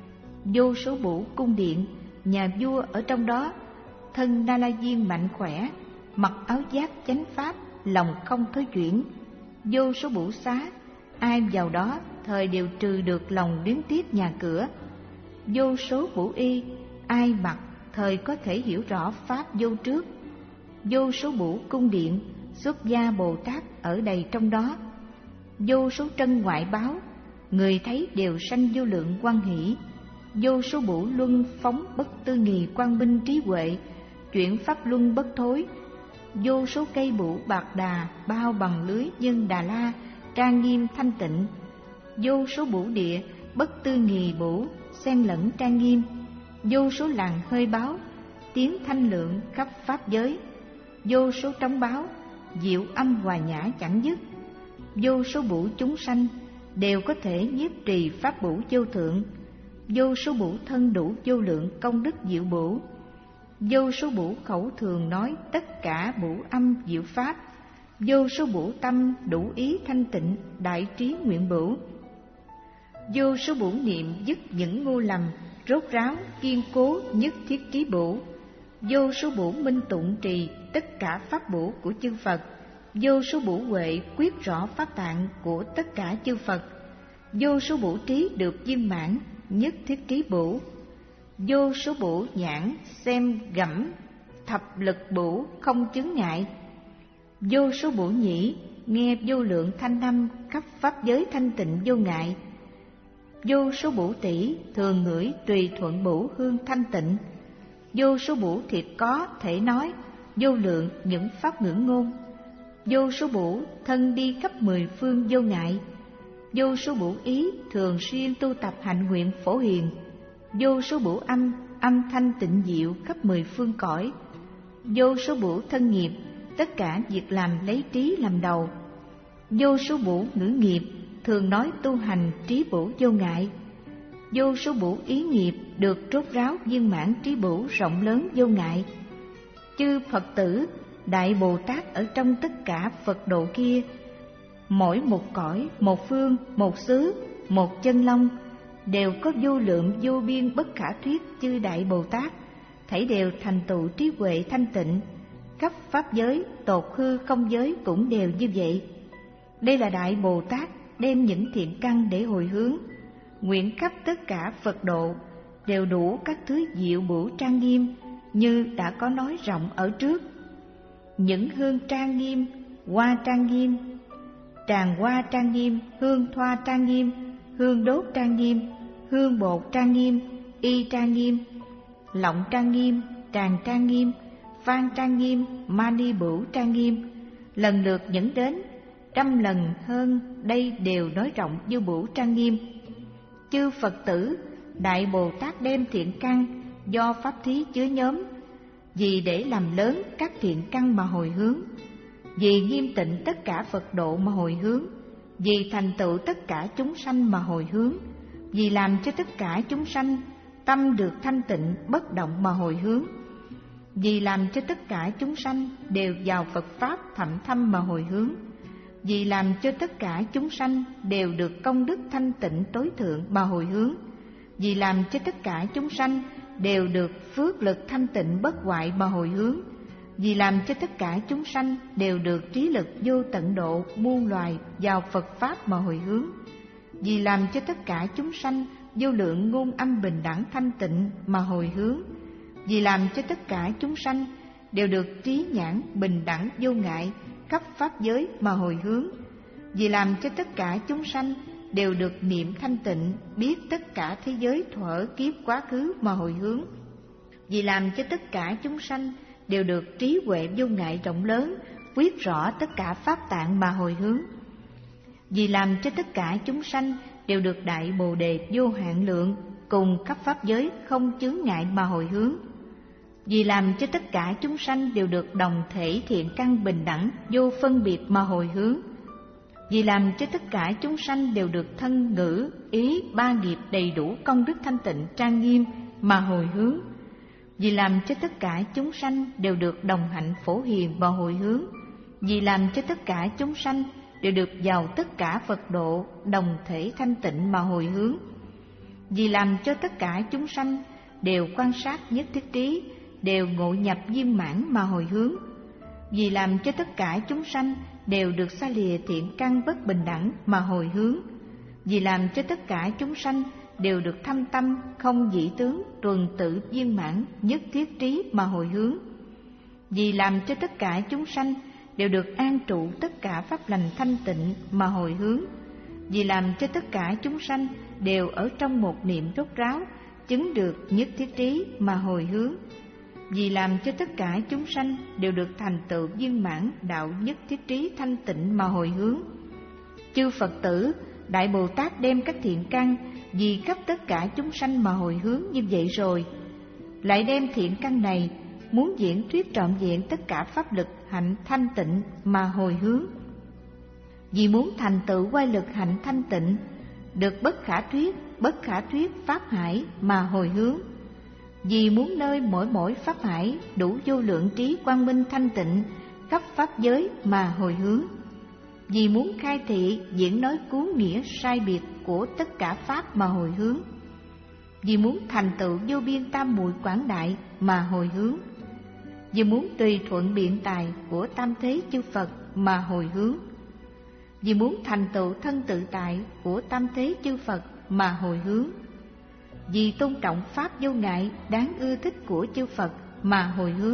Vô số bửu cung điện, nhà vua ở trong đó, thân Na La Diên mạnh khỏe, mặc áo giáp chánh pháp, lòng không thối chuyển. Vô số bửu xá, ai vào đó thời đều trừ được lòng luyến tiếc nhà cửa. Vô số bửu y, ai mặc thời có thể hiểu rõ pháp vô trước. Vô số bửu cung điện, xuất gia Bồ Tát ở đầy trong đó. Vô số trân ngoại báo, người thấy đều sanh vô lượng hoan hỷ. Vô số bửu luân phóng bất tư nghì quang minh trí huệ, chuyển pháp luân bất thối. Vô số cây bửu bạc đà bao bằng lưới nhân Đà La, trang nghiêm thanh tịnh. Vô số bửu địa bất tư nghì bửu xen lẫn trang nghiêm. Vô số làng hơi báo, tiếng thanh lượng khắp pháp giới. Vô số trống báo, diệu âm hòa nhã chẳng dứt. vô số bủu chúng sanh đều có thể nhiếp trì pháp bủu vô thượng, vô số bủu thân đủ vô lượng công đức diệu bủu, vô số bủu khẩu thường nói tất cả bủu âm diệu pháp, vô số bủu tâm đủ ý thanh tịnh đại trí nguyện bửu, vô số bủu niệm dứt những ngu lầm rốt ráo kiên cố nhất thiết trí bửu, vô số bủu minh tụng trì tất cả pháp bửu của chư Phật, vô số bủu huệ quyết rõ pháp tạng của tất cả chư Phật, vô số bủu trí được viên mãn nhất thiết trí bửu, vô số bủu nhãn xem gẫm thập lực bửu không chướng ngại, vô số bủu nhĩ nghe vô lượng thanh âm khắp pháp giới thanh tịnh vô ngại, vô số bửu tỷ thường ngửi tùy thuận bửu hương thanh tịnh, vô số bửu thiệt có thể nói vô lượng những pháp ngữ ngôn, vô số bửu thân đi khắp mười phương vô ngại, vô số bửu ý thường xuyên tu tập hạnh nguyện phổ hiền, vô số bửu âm âm thanh tịnh diệu khắp mười phương cõi, vô số bửu thân nghiệp tất cả việc làm lấy trí làm đầu, vô số bửu ngữ nghiệp thường nói tu hành trí bửu vô ngại, vô số bửu ý nghiệp được rốt ráo viên mãn trí bửu rộng lớn vô ngại. Chư Phật tử Đại Bồ Tát ở trong tất cả Phật độ kia, mỗi một cõi, một phương, một xứ, một chân long, đều có vô lượng vô biên bất khả thuyết chư Đại Bồ Tát, thảy đều thành tựu trí huệ thanh tịnh, khắp pháp giới, tột hư không giới cũng đều như vậy. Đây là Đại Bồ Tát đem những thiện căn để hồi hướng, nguyện khắp tất cả Phật độ đều đủ các thứ diệu bửu trang nghiêm như đã có nói rộng ở trước. Những hương trang nghiêm, hoa trang nghiêm, tràng hoa trang nghiêm, hương thoa trang nghiêm, hương đốt trang nghiêm, hương bột trang nghiêm, y trang nghiêm, lọng trang nghiêm, tràng trang nghiêm, phan trang nghiêm, mani bửu trang nghiêm, lần lượt dẫn đến trăm lần hơn đây đều nói rộng như bửu trang nghiêm. Chư Phật tử Đại Bồ Tát đem thiện căn do pháp thí chứa nhóm, vì để làm lớn các thiện căn mà hồi hướng, vì nghiêm tịnh tất cả Phật độ mà hồi hướng, vì thành tựu tất cả chúng sanh mà hồi hướng, vì làm cho tất cả chúng sanh tâm được thanh tịnh bất động mà hồi hướng, vì làm cho tất cả chúng sanh đều vào Phật Pháp thậm thâm mà hồi hướng, vì làm cho tất cả chúng sanh đều được công đức thanh tịnh tối thượng mà hồi hướng, vì làm cho tất cả chúng sanh đều được phước lực thanh tịnh bất hoại mà hồi hướng, vì làm cho tất cả chúng sanh đều được trí lực vô tận độ muôn loài vào Phật Pháp mà hồi hướng, vì làm cho tất cả chúng sanh vô lượng ngôn âm bình đẳng thanh tịnh mà hồi hướng, vì làm cho tất cả chúng sanh đều được trí nhãn bình đẳng vô ngại khắp pháp giới mà hồi hướng, vì làm cho tất cả chúng sanh đều được niệm thanh tịnh biết tất cả thế giới thuở kiếp quá khứ mà hồi hướng, vì làm cho tất cả chúng sanh đều được trí huệ vô ngại rộng lớn quyết rõ tất cả pháp tạng mà hồi hướng, vì làm cho tất cả chúng sanh đều được đại bồ đề vô hạn lượng cùng khắp pháp giới không chướng ngại mà hồi hướng, vì làm cho tất cả chúng sanh đều được đồng thể thiện căn bình đẳng vô phân biệt mà hồi hướng, vì làm cho tất cả chúng sanh đều được thân ngữ ý ba nghiệp đầy đủ công đức thanh tịnh trang nghiêm mà hồi hướng, vì làm cho tất cả chúng sanh đều được đồng hạnh phổ hiền mà hồi hướng, vì làm cho tất cả chúng sanh đều được vào tất cả Phật độ đồng thể thanh tịnh mà hồi hướng, vì làm cho tất cả chúng sanh đều quan sát nhất thiết trí, đều ngộ nhập viên mãn mà hồi hướng, vì làm cho tất cả chúng sanh đều được xa lìa thiện căn bất bình đẳng mà hồi hướng, vì làm cho tất cả chúng sanh đều được thâm tâm không dị tướng tuần tự viên mãn nhất thiết trí mà hồi hướng, vì làm cho tất cả chúng sanh đều được an trụ tất cả pháp lành thanh tịnh mà hồi hướng, vì làm cho tất cả chúng sanh đều ở trong một niệm rốt ráo chứng được nhất thiết trí mà hồi hướng, vì làm cho tất cả chúng sanh đều được thành tựu viên mãn đạo nhất thiết trí thanh tịnh mà hồi hướng. Chư Phật tử Đại Bồ Tát đem các thiện căn vì khắp tất cả chúng sanh mà hồi hướng như vậy rồi, lại đem thiện căn này muốn diễn thuyết trọn vẹn tất cả pháp lực hạnh thanh tịnh mà hồi hướng. Vì muốn thành tựu quay lực hạnh thanh tịnh, được bất khả thuyết, bất khả thuyết pháp hải mà hồi hướng. Vì muốn nơi mỗi mỗi pháp hải đủ vô lượng trí quang minh thanh tịnh khắp pháp giới mà hồi hướng. Vì muốn khai thị diễn nói cứu nghĩa sai biệt của tất cả pháp mà hồi hướng. Vì muốn thành tựu vô biên tam muội quảng đại mà hồi hướng. Vì muốn tùy thuận biện tài của tam thế chư Phật mà hồi hướng. Vì muốn thành tựu thân tự tại của tam thế chư Phật mà hồi hướng. Vì tôn trọng pháp vô ngại đáng ưa thích của chư Phật mà hồi hướng.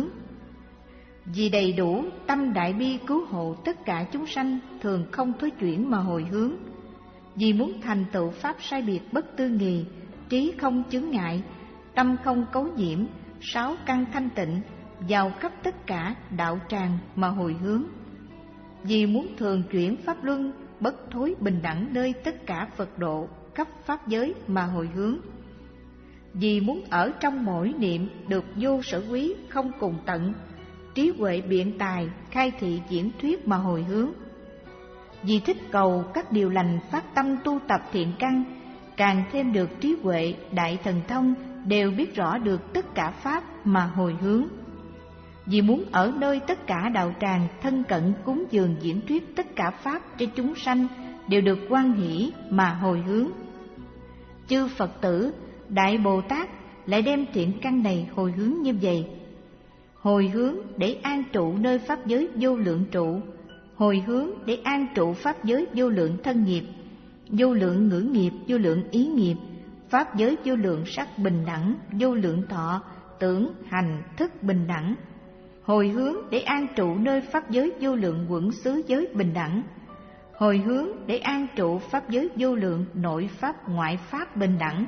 Vì đầy đủ tâm đại bi cứu hộ tất cả chúng sanh thường không thối chuyển mà hồi hướng. Vì muốn thành tựu pháp sai biệt bất tư nghì, trí không chướng ngại, tâm không cấu nhiễm, sáu căn thanh tịnh vào khắp tất cả đạo tràng mà hồi hướng. Vì muốn thường chuyển pháp luân bất thối bình đẳng nơi tất cả Phật độ khắp pháp giới mà hồi hướng. Vì muốn ở trong mỗi niệm được vô sở quý không cùng tận, trí huệ biện tài khai thị diễn thuyết mà hồi hướng. Vì thích cầu các điều lành phát tâm tu tập thiện căn, càng thêm được trí huệ đại thần thông đều biết rõ được tất cả pháp mà hồi hướng. Vì muốn ở nơi tất cả đạo tràng thân cận cúng dường diễn thuyết tất cả pháp cho chúng sanh đều được hoan hỷ mà hồi hướng. Chư Phật tử, Đại Bồ Tát lại đem thiện căn này hồi hướng như vậy. Hồi hướng để an trụ nơi pháp giới vô lượng trụ, hồi hướng để an trụ pháp giới vô lượng thân nghiệp, vô lượng ngữ nghiệp, vô lượng ý nghiệp, pháp giới vô lượng sắc bình đẳng, vô lượng thọ, tưởng, hành, thức bình đẳng. Hồi hướng để an trụ nơi pháp giới vô lượng quẩn xứ giới bình đẳng. Hồi hướng để an trụ pháp giới vô lượng nội pháp ngoại pháp bình đẳng.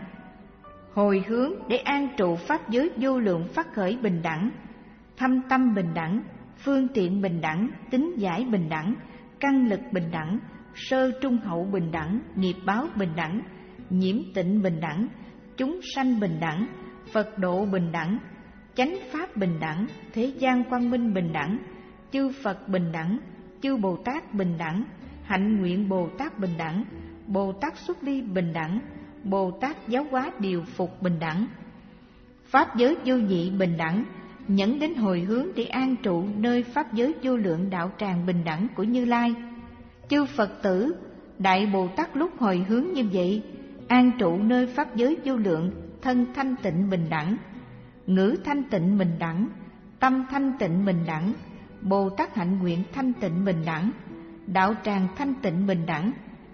Hồi hướng để an trụ pháp giới vô lượng phát khởi bình đẳng, thâm tâm bình đẳng, phương tiện bình đẳng, tính giải bình đẳng, căn lực bình đẳng, sơ trung hậu bình đẳng, nghiệp báo bình đẳng, nhiễm tịnh bình đẳng, chúng sanh bình đẳng, Phật độ bình đẳng, chánh pháp bình đẳng, thế gian quang minh bình đẳng, chư Phật bình đẳng, chư Bồ Tát bình đẳng, hạnh nguyện Bồ Tát bình đẳng, Bồ Tát xuất ly bình đẳng, Bồ Tát giáo hóa điều phục bình đẳng, pháp giới vô nhị bình đẳng, nhẫn đến hồi hướng để an trụ nơi pháp giới vô lượng đạo tràng bình đẳng của Như Lai. Chư Phật tử, Đại Bồ Tát lúc hồi hướng như vậy, an trụ nơi pháp giới vô lượng, thân thanh tịnh bình đẳng, ngữ thanh tịnh bình đẳng, tâm thanh tịnh bình đẳng, Bồ Tát hạnh nguyện thanh tịnh bình đẳng, đạo tràng thanh tịnh bình đẳng.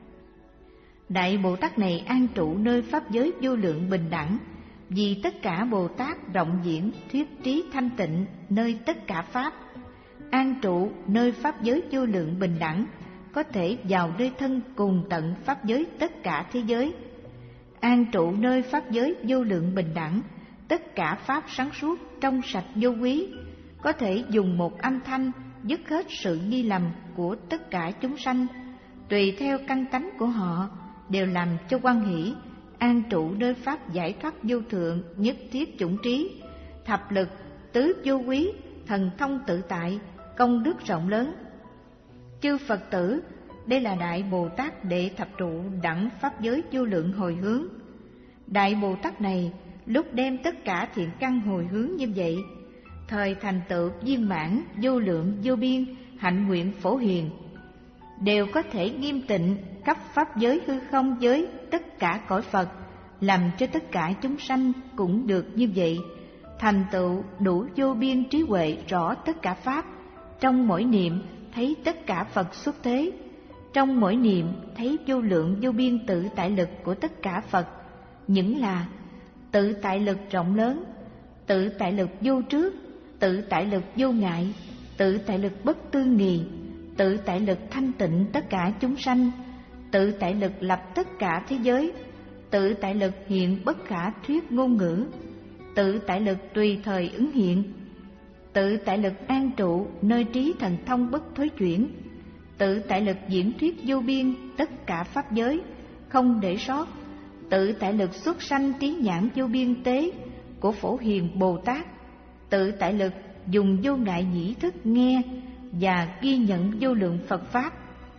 Đại Bồ Tát này an trụ nơi pháp giới vô lượng bình đẳng, vì tất cả Bồ Tát rộng diễn thuyết trí thanh tịnh nơi tất cả pháp. An trụ nơi pháp giới vô lượng bình đẳng, có thể vào nơi thân cùng tận pháp giới tất cả thế giới. An trụ nơi pháp giới vô lượng bình đẳng, tất cả pháp sáng suốt trong sạch vô quý, có thể dùng một âm thanh dứt hết sự nghi lầm của tất cả chúng sanh, tùy theo căn tánh của họ đều làm cho hoan hỷ. An trụ nơi pháp giải thoát vô thượng, nhất thiết chủng trí, thập lực, tứ vô quý, thần thông tự tại, công đức rộng lớn. Chư Phật tử, đây là Đại Bồ Tát đệ thập trụ đẳng pháp giới vô lượng hồi hướng. Đại Bồ Tát này lúc đem tất cả thiện căn hồi hướng như vậy, thời thành tựu viên mãn vô lượng vô biên hạnh nguyện phổ hiền, đều có thể nghiêm tịnh khắp pháp giới hư không giới tất cả cõi Phật, làm cho tất cả chúng sanh cũng được như vậy, thành tựu đủ vô biên trí huệ rõ tất cả pháp. Trong mỗi niệm thấy tất cả Phật xuất thế, trong mỗi niệm thấy vô lượng vô biên tự tại lực của tất cả Phật, những là tự tại lực rộng lớn, tự tại lực vô trước, tự tại lực vô ngại, tự tại lực bất tư nghì, tự tại lực thanh tịnh tất cả chúng sanh, tự tại lực lập tất cả thế giới, tự tại lực hiện bất khả thuyết ngôn ngữ, tự tại lực tùy thời ứng hiện, tự tại lực an trụ nơi trí thần thông bất thối chuyển, tự tại lực diễn thuyết vô biên tất cả pháp giới không để sót, tự tại lực xuất sanh trí nhãn vô biên tế của Phổ Hiền Bồ Tát, tự tại lực dùng vô ngại nhĩ thức nghe và ghi nhận vô lượng Phật pháp,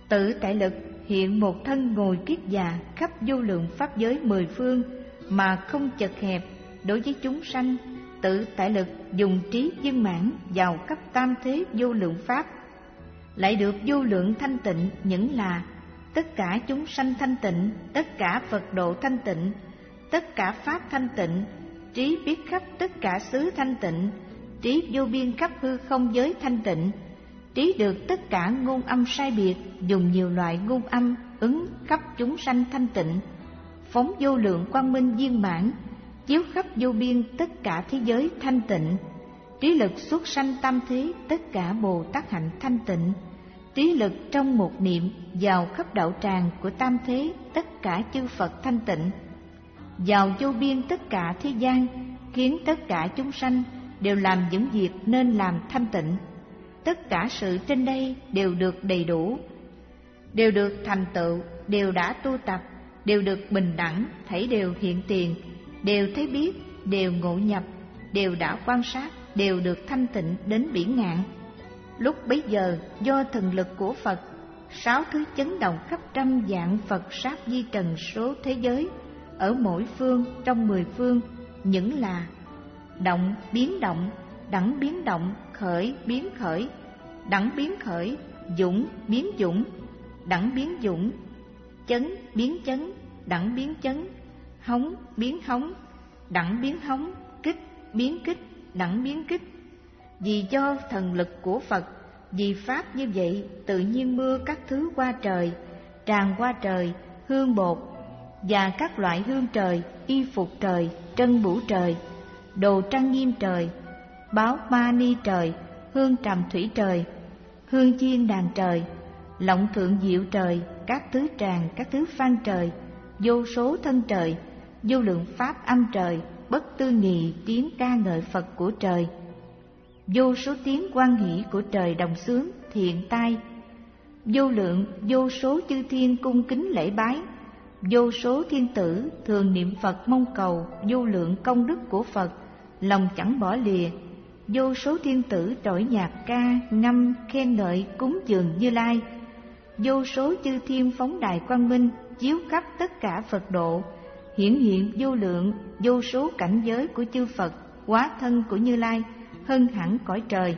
Tự tại lực hiện một thân ngồi kiết già khắp vô lượng pháp giới mười phương mà không chật hẹp đối với chúng sanh. Tự tại lực dùng trí viên mãn vào khắp tam thế vô lượng pháp, lại được vô lượng thanh tịnh, những là tất cả chúng sanh thanh tịnh, tất cả Phật độ thanh tịnh, tất cả pháp thanh tịnh, trí biết khắp tất cả xứ thanh tịnh, trí vô biên khắp hư không giới thanh tịnh, trí được tất cả ngôn âm sai biệt, dùng nhiều loại ngôn âm ứng khắp chúng sanh thanh tịnh, phóng vô lượng quang minh viên mãn, chiếu khắp vô biên tất cả thế giới thanh tịnh, trí lực xuất sanh tam thế tất cả Bồ Tát hạnh thanh tịnh, trí lực trong một niệm vào khắp đạo tràng của tam thế tất cả chư Phật thanh tịnh, vào vô biên tất cả thế gian, khiến tất cả chúng sanh đều làm những việc nên làm thanh tịnh. Tất cả sự trên đây đều được đầy đủ, đều được thành tựu, đều đã tu tập, đều được bình đẳng, thảy đều hiện tiền, đều thấy biết, đều ngộ nhập, đều đã quan sát, đều được thanh tịnh đến bỉ ngạn. Lúc bấy giờ, do thần lực của Phật, sáu thứ chấn động khắp trăm vạn Phật sát di trần số thế giới, ở mỗi phương trong mười phương, những là động biến động, đẳng biến động, khởi biến khởi, đẳng biến khởi, dũng biến dũng, đẳng biến dũng, chấn biến chấn, đẳng biến chấn, hống biến hống, đẳng biến hống, kích biến kích, đẳng biến kích. Vì do thần lực của Phật, vì pháp như vậy, tự nhiên mưa các thứ qua trời, tràn qua trời, hương bột và các loại hương trời, y phục trời, trân bủ trời, đồ trang nghiêm trời, báo ma ni trời, hương trầm thủy trời, hương chiên đàn trời, lộng thượng diệu trời, các thứ tràng, các thứ phan trời, vô số thân trời, vô lượng pháp âm trời, bất tư nghì tiếng ca ngợi Phật của trời, vô số tiếng hoan hỷ của trời đồng xướng thiện tai, vô lượng vô số chư thiên cung kính lễ bái, vô số thiên tử thường niệm Phật mong cầu vô lượng công đức của Phật, lòng chẳng bỏ lìa. Vô số thiên tử trỗi nhạc ca ngâm khen ngợi cúng dường Như Lai, vô số chư thiên phóng đài quang minh chiếu khắp tất cả Phật độ, hiển hiện vô lượng vô số cảnh giới của chư Phật, hóa thân của Như Lai hơn hẳn cõi trời.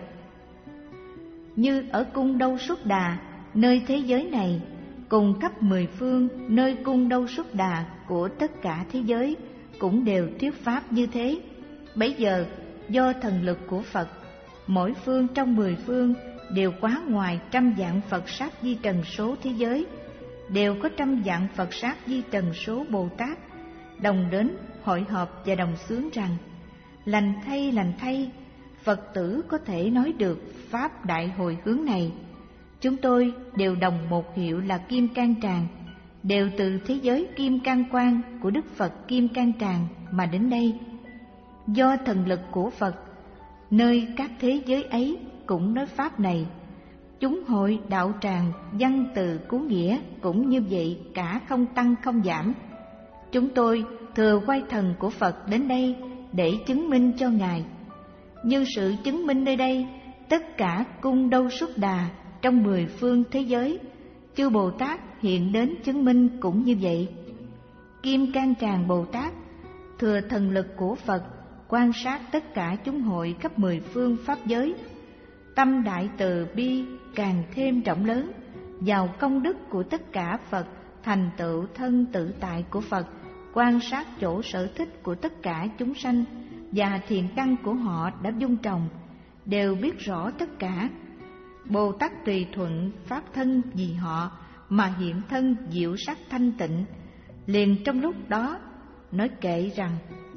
Như ở cung Đâu Xuất Đà, nơi thế giới này, cùng khắp mười phương nơi cung Đâu Xuất Đà của tất cả thế giới cũng đều thuyết pháp như thế. Bấy giờ do thần lực của Phật, mỗi phương trong mười phương đều quá ngoài trăm vạn Phật sát di trần số thế giới, đều có trăm vạn Phật sát di trần số Bồ Tát đồng đến hội họp và đồng xướng rằng: lành thay, lành thay, Phật tử có thể nói được pháp đại hồi hướng này. Chúng tôi đều đồng một hiệu là Kim Cang Tràng, đều từ thế giới Kim Cang Quang của Đức Phật Kim Cang Tràng mà đến đây. Do thần lực của Phật, nơi các thế giới ấy cũng nói pháp này. Chúng hội đạo tràng văn từ cứu nghĩa cũng như vậy, cả không tăng không giảm. Chúng tôi thừa quay thần của Phật đến đây để chứng minh cho Ngài. Như sự chứng minh nơi đây, tất cả cung Đâu Xuất Đà trong mười phương thế giới, chư Bồ Tát hiện đến chứng minh cũng như vậy. Kim Cang Tràng Bồ Tát thừa thần lực của Phật, quan sát tất cả chúng hội khắp mười phương pháp giới, tâm đại từ bi càng thêm rộng lớn, vào công đức của tất cả Phật, thành tựu thân tự tại của Phật, quan sát chỗ sở thích của tất cả chúng sanh và thiện căn của họ đã dung trồng, đều biết rõ tất cả. Bồ Tát tùy thuận pháp thân vì họ mà hiện thân diệu sắc thanh tịnh, liền trong lúc đó nói kệ rằng: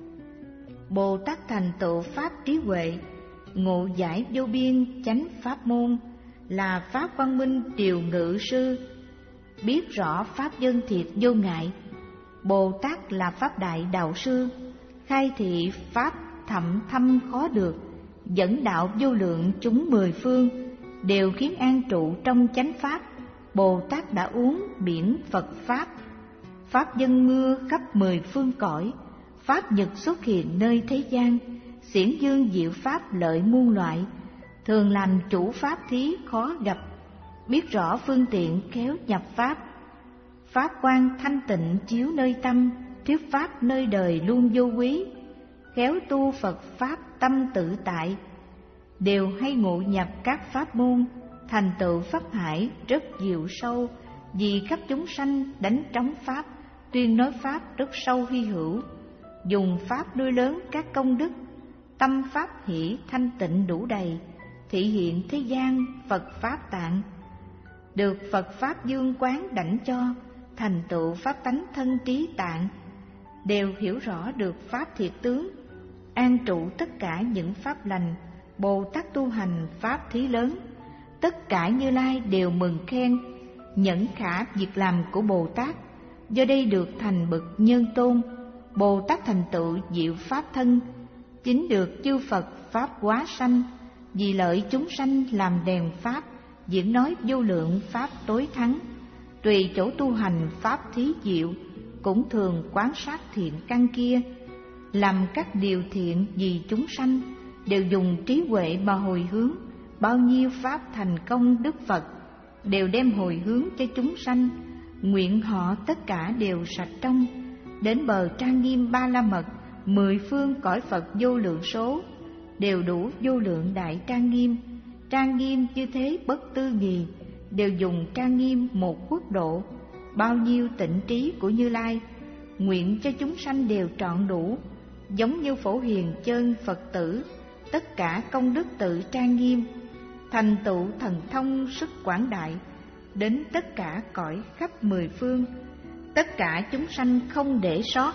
Bồ Tát thành tựu pháp trí huệ, ngộ giải vô biên chánh pháp môn, là pháp quang minh điều ngự sư, biết rõ pháp dân thiệt vô ngại. Bồ Tát là pháp đại đạo sư, khai thị pháp thậm thâm khó được, dẫn đạo vô lượng chúng mười phương, đều khiến an trụ trong chánh pháp. Bồ Tát đã uống biển Phật pháp, pháp dân mưa khắp mười phương cõi, pháp nhật xuất hiện nơi thế gian, xiển dương diệu pháp lợi muôn loại, thường làm chủ pháp thí khó gặp. biết rõ phương tiện khéo nhập pháp. Pháp quan thanh tịnh chiếu nơi tâm, thuyết pháp nơi đời luôn vô quý. Khéo tu Phật pháp tâm tự tại, đều hay ngộ nhập các pháp môn, thành tựu pháp hải rất diệu sâu. Vì khắp chúng sanh đánh trống pháp, tuyên nói pháp rất sâu hy hữu. Dùng pháp nuôi lớn các công đức, tâm pháp hỷ thanh tịnh đủ đầy. Thị hiện thế gian Phật pháp tạng, được Phật pháp dương quán đảnh cho. Thành tựu pháp tánh thân trí tạng, đều hiểu rõ được pháp thiệt tướng. An trụ tất cả những pháp lành, Bồ Tát tu hành pháp thí lớn. Tất cả Như Lai đều mừng khen, nhẫn khả việc làm của Bồ Tát. Do đây được thành bậc nhân tôn, Bồ Tát thành tựu diệu pháp thân. Chính được chư Phật pháp hóa sanh, vì lợi chúng sanh làm đèn pháp. Diễn nói vô lượng pháp tối thắng, tùy chỗ tu hành pháp thí diệu. Cũng thường quán sát thiện căn kia, làm các điều thiện vì chúng sanh. Đều dùng trí huệ mà hồi hướng, bao nhiêu pháp thành công Đức Phật đều đem hồi hướng cho chúng sanh. Nguyện họ tất cả đều sạch trong, đến bờ trang nghiêm ba la mật. Mười phương cõi Phật vô lượng số, đều đủ vô lượng đại trang nghiêm. Trang nghiêm như thế bất tư nghì, đều dùng trang nghiêm một quốc độ. Bao nhiêu tịnh trí của Như Lai, nguyện cho chúng sanh đều trọn đủ. Giống như phổ hiền chân Phật tử, tất cả công đức tự trang nghiêm. Thành tựu thần thông sức quảng đại, đến tất cả cõi khắp mười phương. Tất cả chúng sanh không để sót,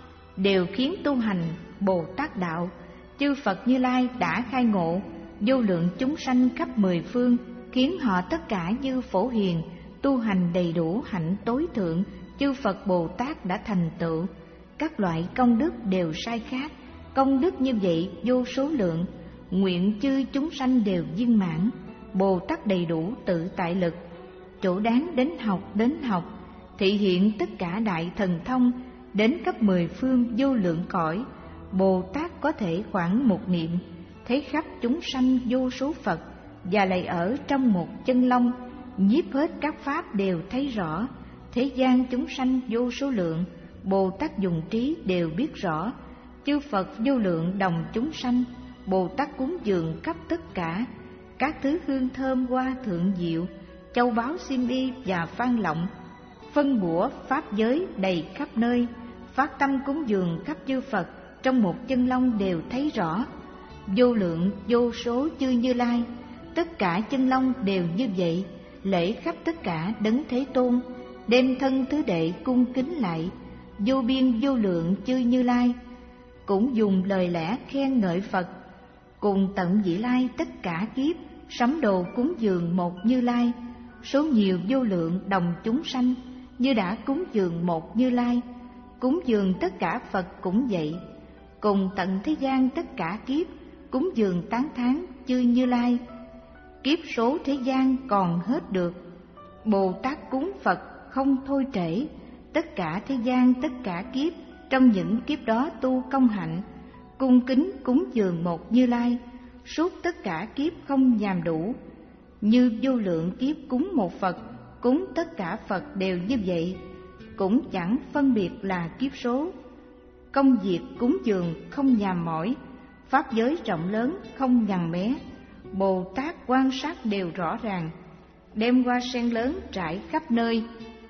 đều khiến tu hành Bồ Tát đạo. Chư Phật Như Lai đã khai ngộ, vô lượng chúng sanh khắp mười phương, khiến họ tất cả như phổ hiền, tu hành đầy đủ hạnh tối thượng. Chư Phật Bồ Tát đã thành tựu, các loại công đức đều sai khác. Công đức như vậy vô số lượng, nguyện chư chúng sanh đều viên mãn. Bồ Tát đầy đủ tự tại lực, chỗ đáng đến học đến học. Thị hiện tất cả đại thần thông, đến khắp mười phương vô lượng cõi. Bồ Tát có thể khoảng một niệm, thấy khắp chúng sanh vô số Phật, và lại ở trong một chân long, nhiếp hết các pháp đều thấy rõ. Thế gian chúng sanh vô số lượng, Bồ Tát dùng trí đều biết rõ. Chư Phật vô lượng đồng chúng sanh, Bồ Tát cúng dường khắp tất cả. Các thứ hương thơm hoa thượng diệu, châu báu xiêm y và phan lọng, phân bủa pháp giới đầy khắp nơi. Phát tâm cúng dường khắp chư Phật, trong một chân long đều thấy rõ. Vô lượng vô số chư Như Lai, tất cả chân long đều như vậy. Lễ khắp tất cả đấng Thế Tôn, đem thân thứ đệ cung kính lại. Vô biên vô lượng chư Như Lai, cũng dùng lời lẽ khen ngợi Phật. Cùng tận vị lai tất cả kiếp, sắm đồ cúng dường một Như Lai. Số nhiều vô lượng đồng chúng sanh, như đã cúng dường một Như Lai. Cúng dường tất cả Phật cũng vậy. Cùng tận thế gian tất cả kiếp, cúng dường tán thán chư Như Lai. Kiếp số thế gian còn hết được, Bồ Tát cúng Phật không thôi trễ. Tất cả thế gian tất cả kiếp, trong những kiếp đó tu công hạnh, cung kính cúng dường một Như Lai. Suốt tất cả kiếp không nhàm đủ, như vô lượng kiếp cúng một Phật, cúng tất cả Phật đều như vậy, cũng chẳng phân biệt là kiếp số. Công việc cúng dường không nhàm mỏi, pháp giới rộng lớn không nhằn mé. Bồ Tát quan sát đều rõ ràng, đem hoa sen lớn trải khắp nơi,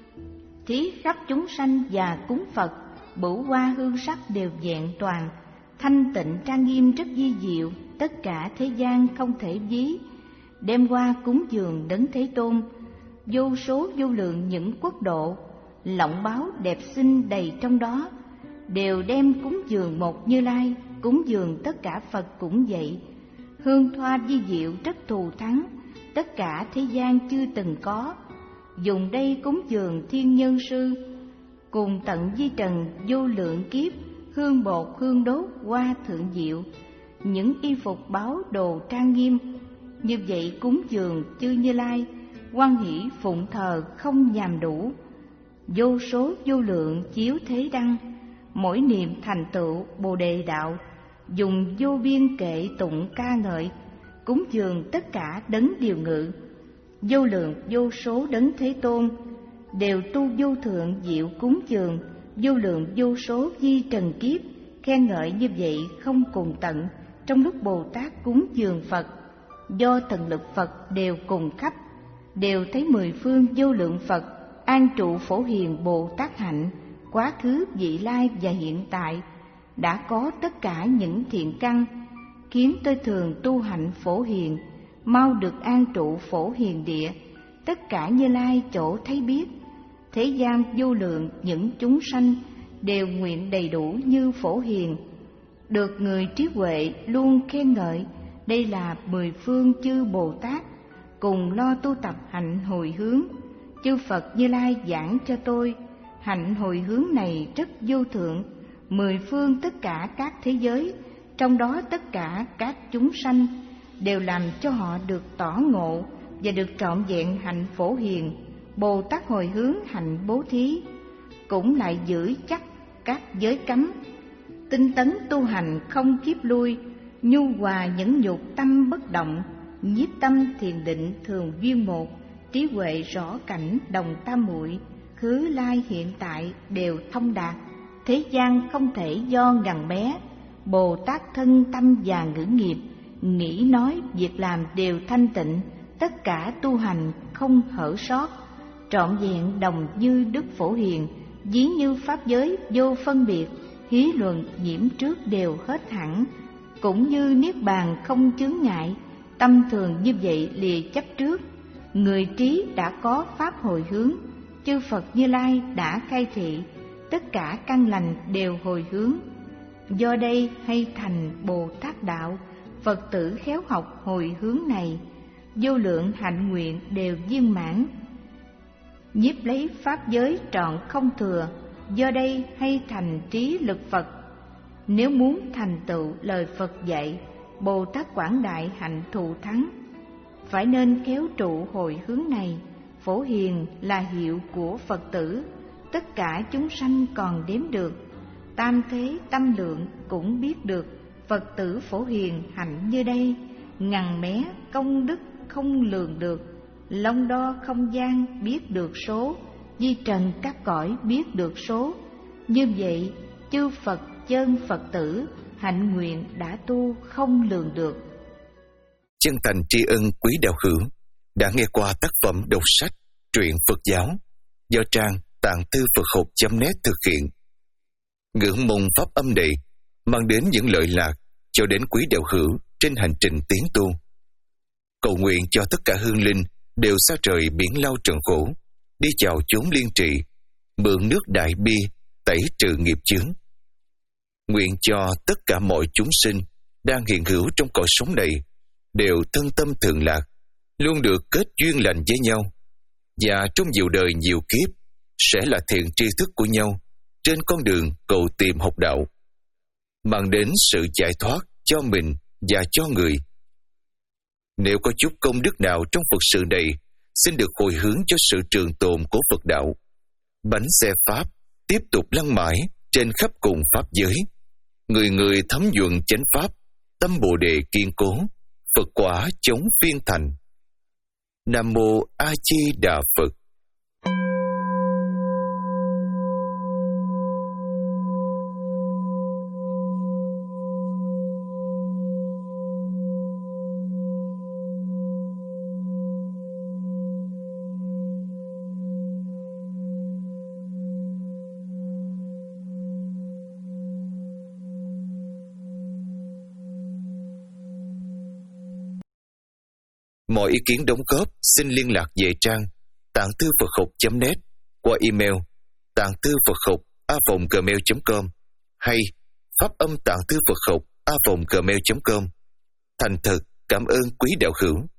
thí khắp chúng sanh và cúng Phật. Bửu hoa hương sắc đều vẹn toàn, thanh tịnh trang nghiêm rất vi diệu. Tất cả thế gian không thể ví, đem hoa cúng dường đấng Thế Tôn. Vô số vô lượng những quốc độ, lọng báo đẹp xinh đầy trong đó, đều đem cúng dường một Như Lai. Cúng dường tất cả Phật cũng vậy. Hương thoa vi diệu rất thù thắng, tất cả thế gian chưa từng có. Dùng đây cúng dường thiên nhân sư, cùng tận di trần vô lượng kiếp. Hương bột hương đốt hoa thượng diệu, những y phục báo đồ trang nghiêm. Như vậy cúng dường chư Như Lai, hoan hỷ phụng thờ không nhàm đủ. Vô số vô lượng chiếu thế đăng, mỗi niệm thành tựu Bồ Đề đạo. Dùng vô biên kệ tụng ca ngợi, cúng dường tất cả đấng điều ngự. vô lượng vô số đấng Thế Tôn, đều tu vô thượng diệu cúng dường, vô lượng vô số di trần kiếp, khen ngợi như vậy không cùng tận. Trong lúc Bồ Tát cúng dường Phật, do thần lực Phật đều cùng khắp, đều thấy mười phương vô lượng Phật an trụ phổ hiền Bồ Tát hạnh, quá khứ vị lai và hiện tại, đã có tất cả những thiện căn, khiến tôi thường tu hạnh phổ hiền, mau được an trụ phổ hiền địa. Tất cả Như Lai chỗ thấy biết, thế gian vô lượng những chúng sanh đều nguyện đầy đủ như phổ hiền, được người trí huệ luôn khen ngợi. Đây là mười phương chư Bồ Tát cùng lo tu tập hạnh hồi hướng. Chư Phật Như Lai giảng cho tôi, hạnh hồi hướng này rất vô thượng, mười phương tất cả các thế giới, trong đó tất cả các chúng sanh đều làm cho họ được tỏ ngộ và được trọn vẹn hạnh phổ hiền. Bồ Tát hồi hướng hạnh bố thí, cũng lại giữ chắc các giới cấm, tinh tấn tu hành không kiếp lui, nhu hòa nhẫn nhục tâm bất động, nhiếp tâm thiền định thường duyên một, trí huệ rõ cảnh đồng tam muội, khứ lai hiện tại đều thông đạt. Thế gian không thể do ngần bé, Bồ Tát thân tâm và ngữ nghiệp, nghĩ nói việc làm đều thanh tịnh, tất cả tu hành không hở sót, trọn vẹn đồng như Đức Phổ Hiền, ví như pháp giới vô phân biệt, hí luận nhiễm trước đều hết hẳn, cũng như niết bàn không chướng ngại. Tâm thường như vậy lìa chấp trước, người trí đã có pháp hồi hướng, chư Phật Như Lai đã khai thị, tất cả căn lành đều hồi hướng. Do đây hay thành Bồ Tát đạo, Phật tử khéo học hồi hướng này, vô lượng hạnh nguyện đều viên mãn, nhiếp lấy pháp giới trọn không thừa. Do đây hay thành trí lực Phật. Nếu muốn thành tựu lời Phật dạy, Bồ Tát quảng đại hạnh thù thắng, phải nên khéo trụ hồi hướng này. Phổ hiền là hiệu của Phật tử, tất cả chúng sanh còn đếm được, tam thế tâm lượng cũng biết được. Phật tử phổ hiền hạnh như đây, ngàn mé công đức không lường được, long đo không gian biết được số, di trần các cõi biết được số. Như vậy chư Phật chân Phật tử hạnh nguyện đã tu không lường được. Chân thành tri ân quý đạo hữu đã nghe qua tác phẩm đọc sách truyện Phật giáo do trang tạng thư Phật học chấm net thực hiện. Ngưỡng mong pháp âm này mang đến những lợi lạc cho đến quý đạo hữu trên hành trình tiến tu. Cầu nguyện cho tất cả hương linh đều xa trời biển lao trần khổ, đi chào chốn liên trị, mượn nước đại bi tẩy trừ nghiệp chướng. Nguyện cho tất cả mọi chúng sinh đang hiện hữu trong cõi sống này đều thân tâm thường lạc, luôn được kết duyên lành với nhau, và trong nhiều đời nhiều kiếp sẽ là thiện tri thức của nhau trên con đường cầu tìm học đạo, mang đến sự giải thoát cho mình và cho người. Nếu có chút công đức nào trong Phật sự này, xin được hồi hướng cho sự trường tồn của Phật đạo. Bánh xe Pháp tiếp tục lăn mãi trên khắp cùng Pháp giới. Người người thấm nhuận chánh Pháp, tâm Bồ Đề kiên cố, Phật quả chống phiên thành. Nam Mô A Di Đà Phật. Mọi ý kiến đóng góp xin liên lạc về trang tạng thư Phật học chấm net qua email tạng thư Phật học a vòng gmail chấm com hay pháp âm tạng thư Phật học a vòng gmail chấm com. Thành thật cảm ơn quý đạo hữu.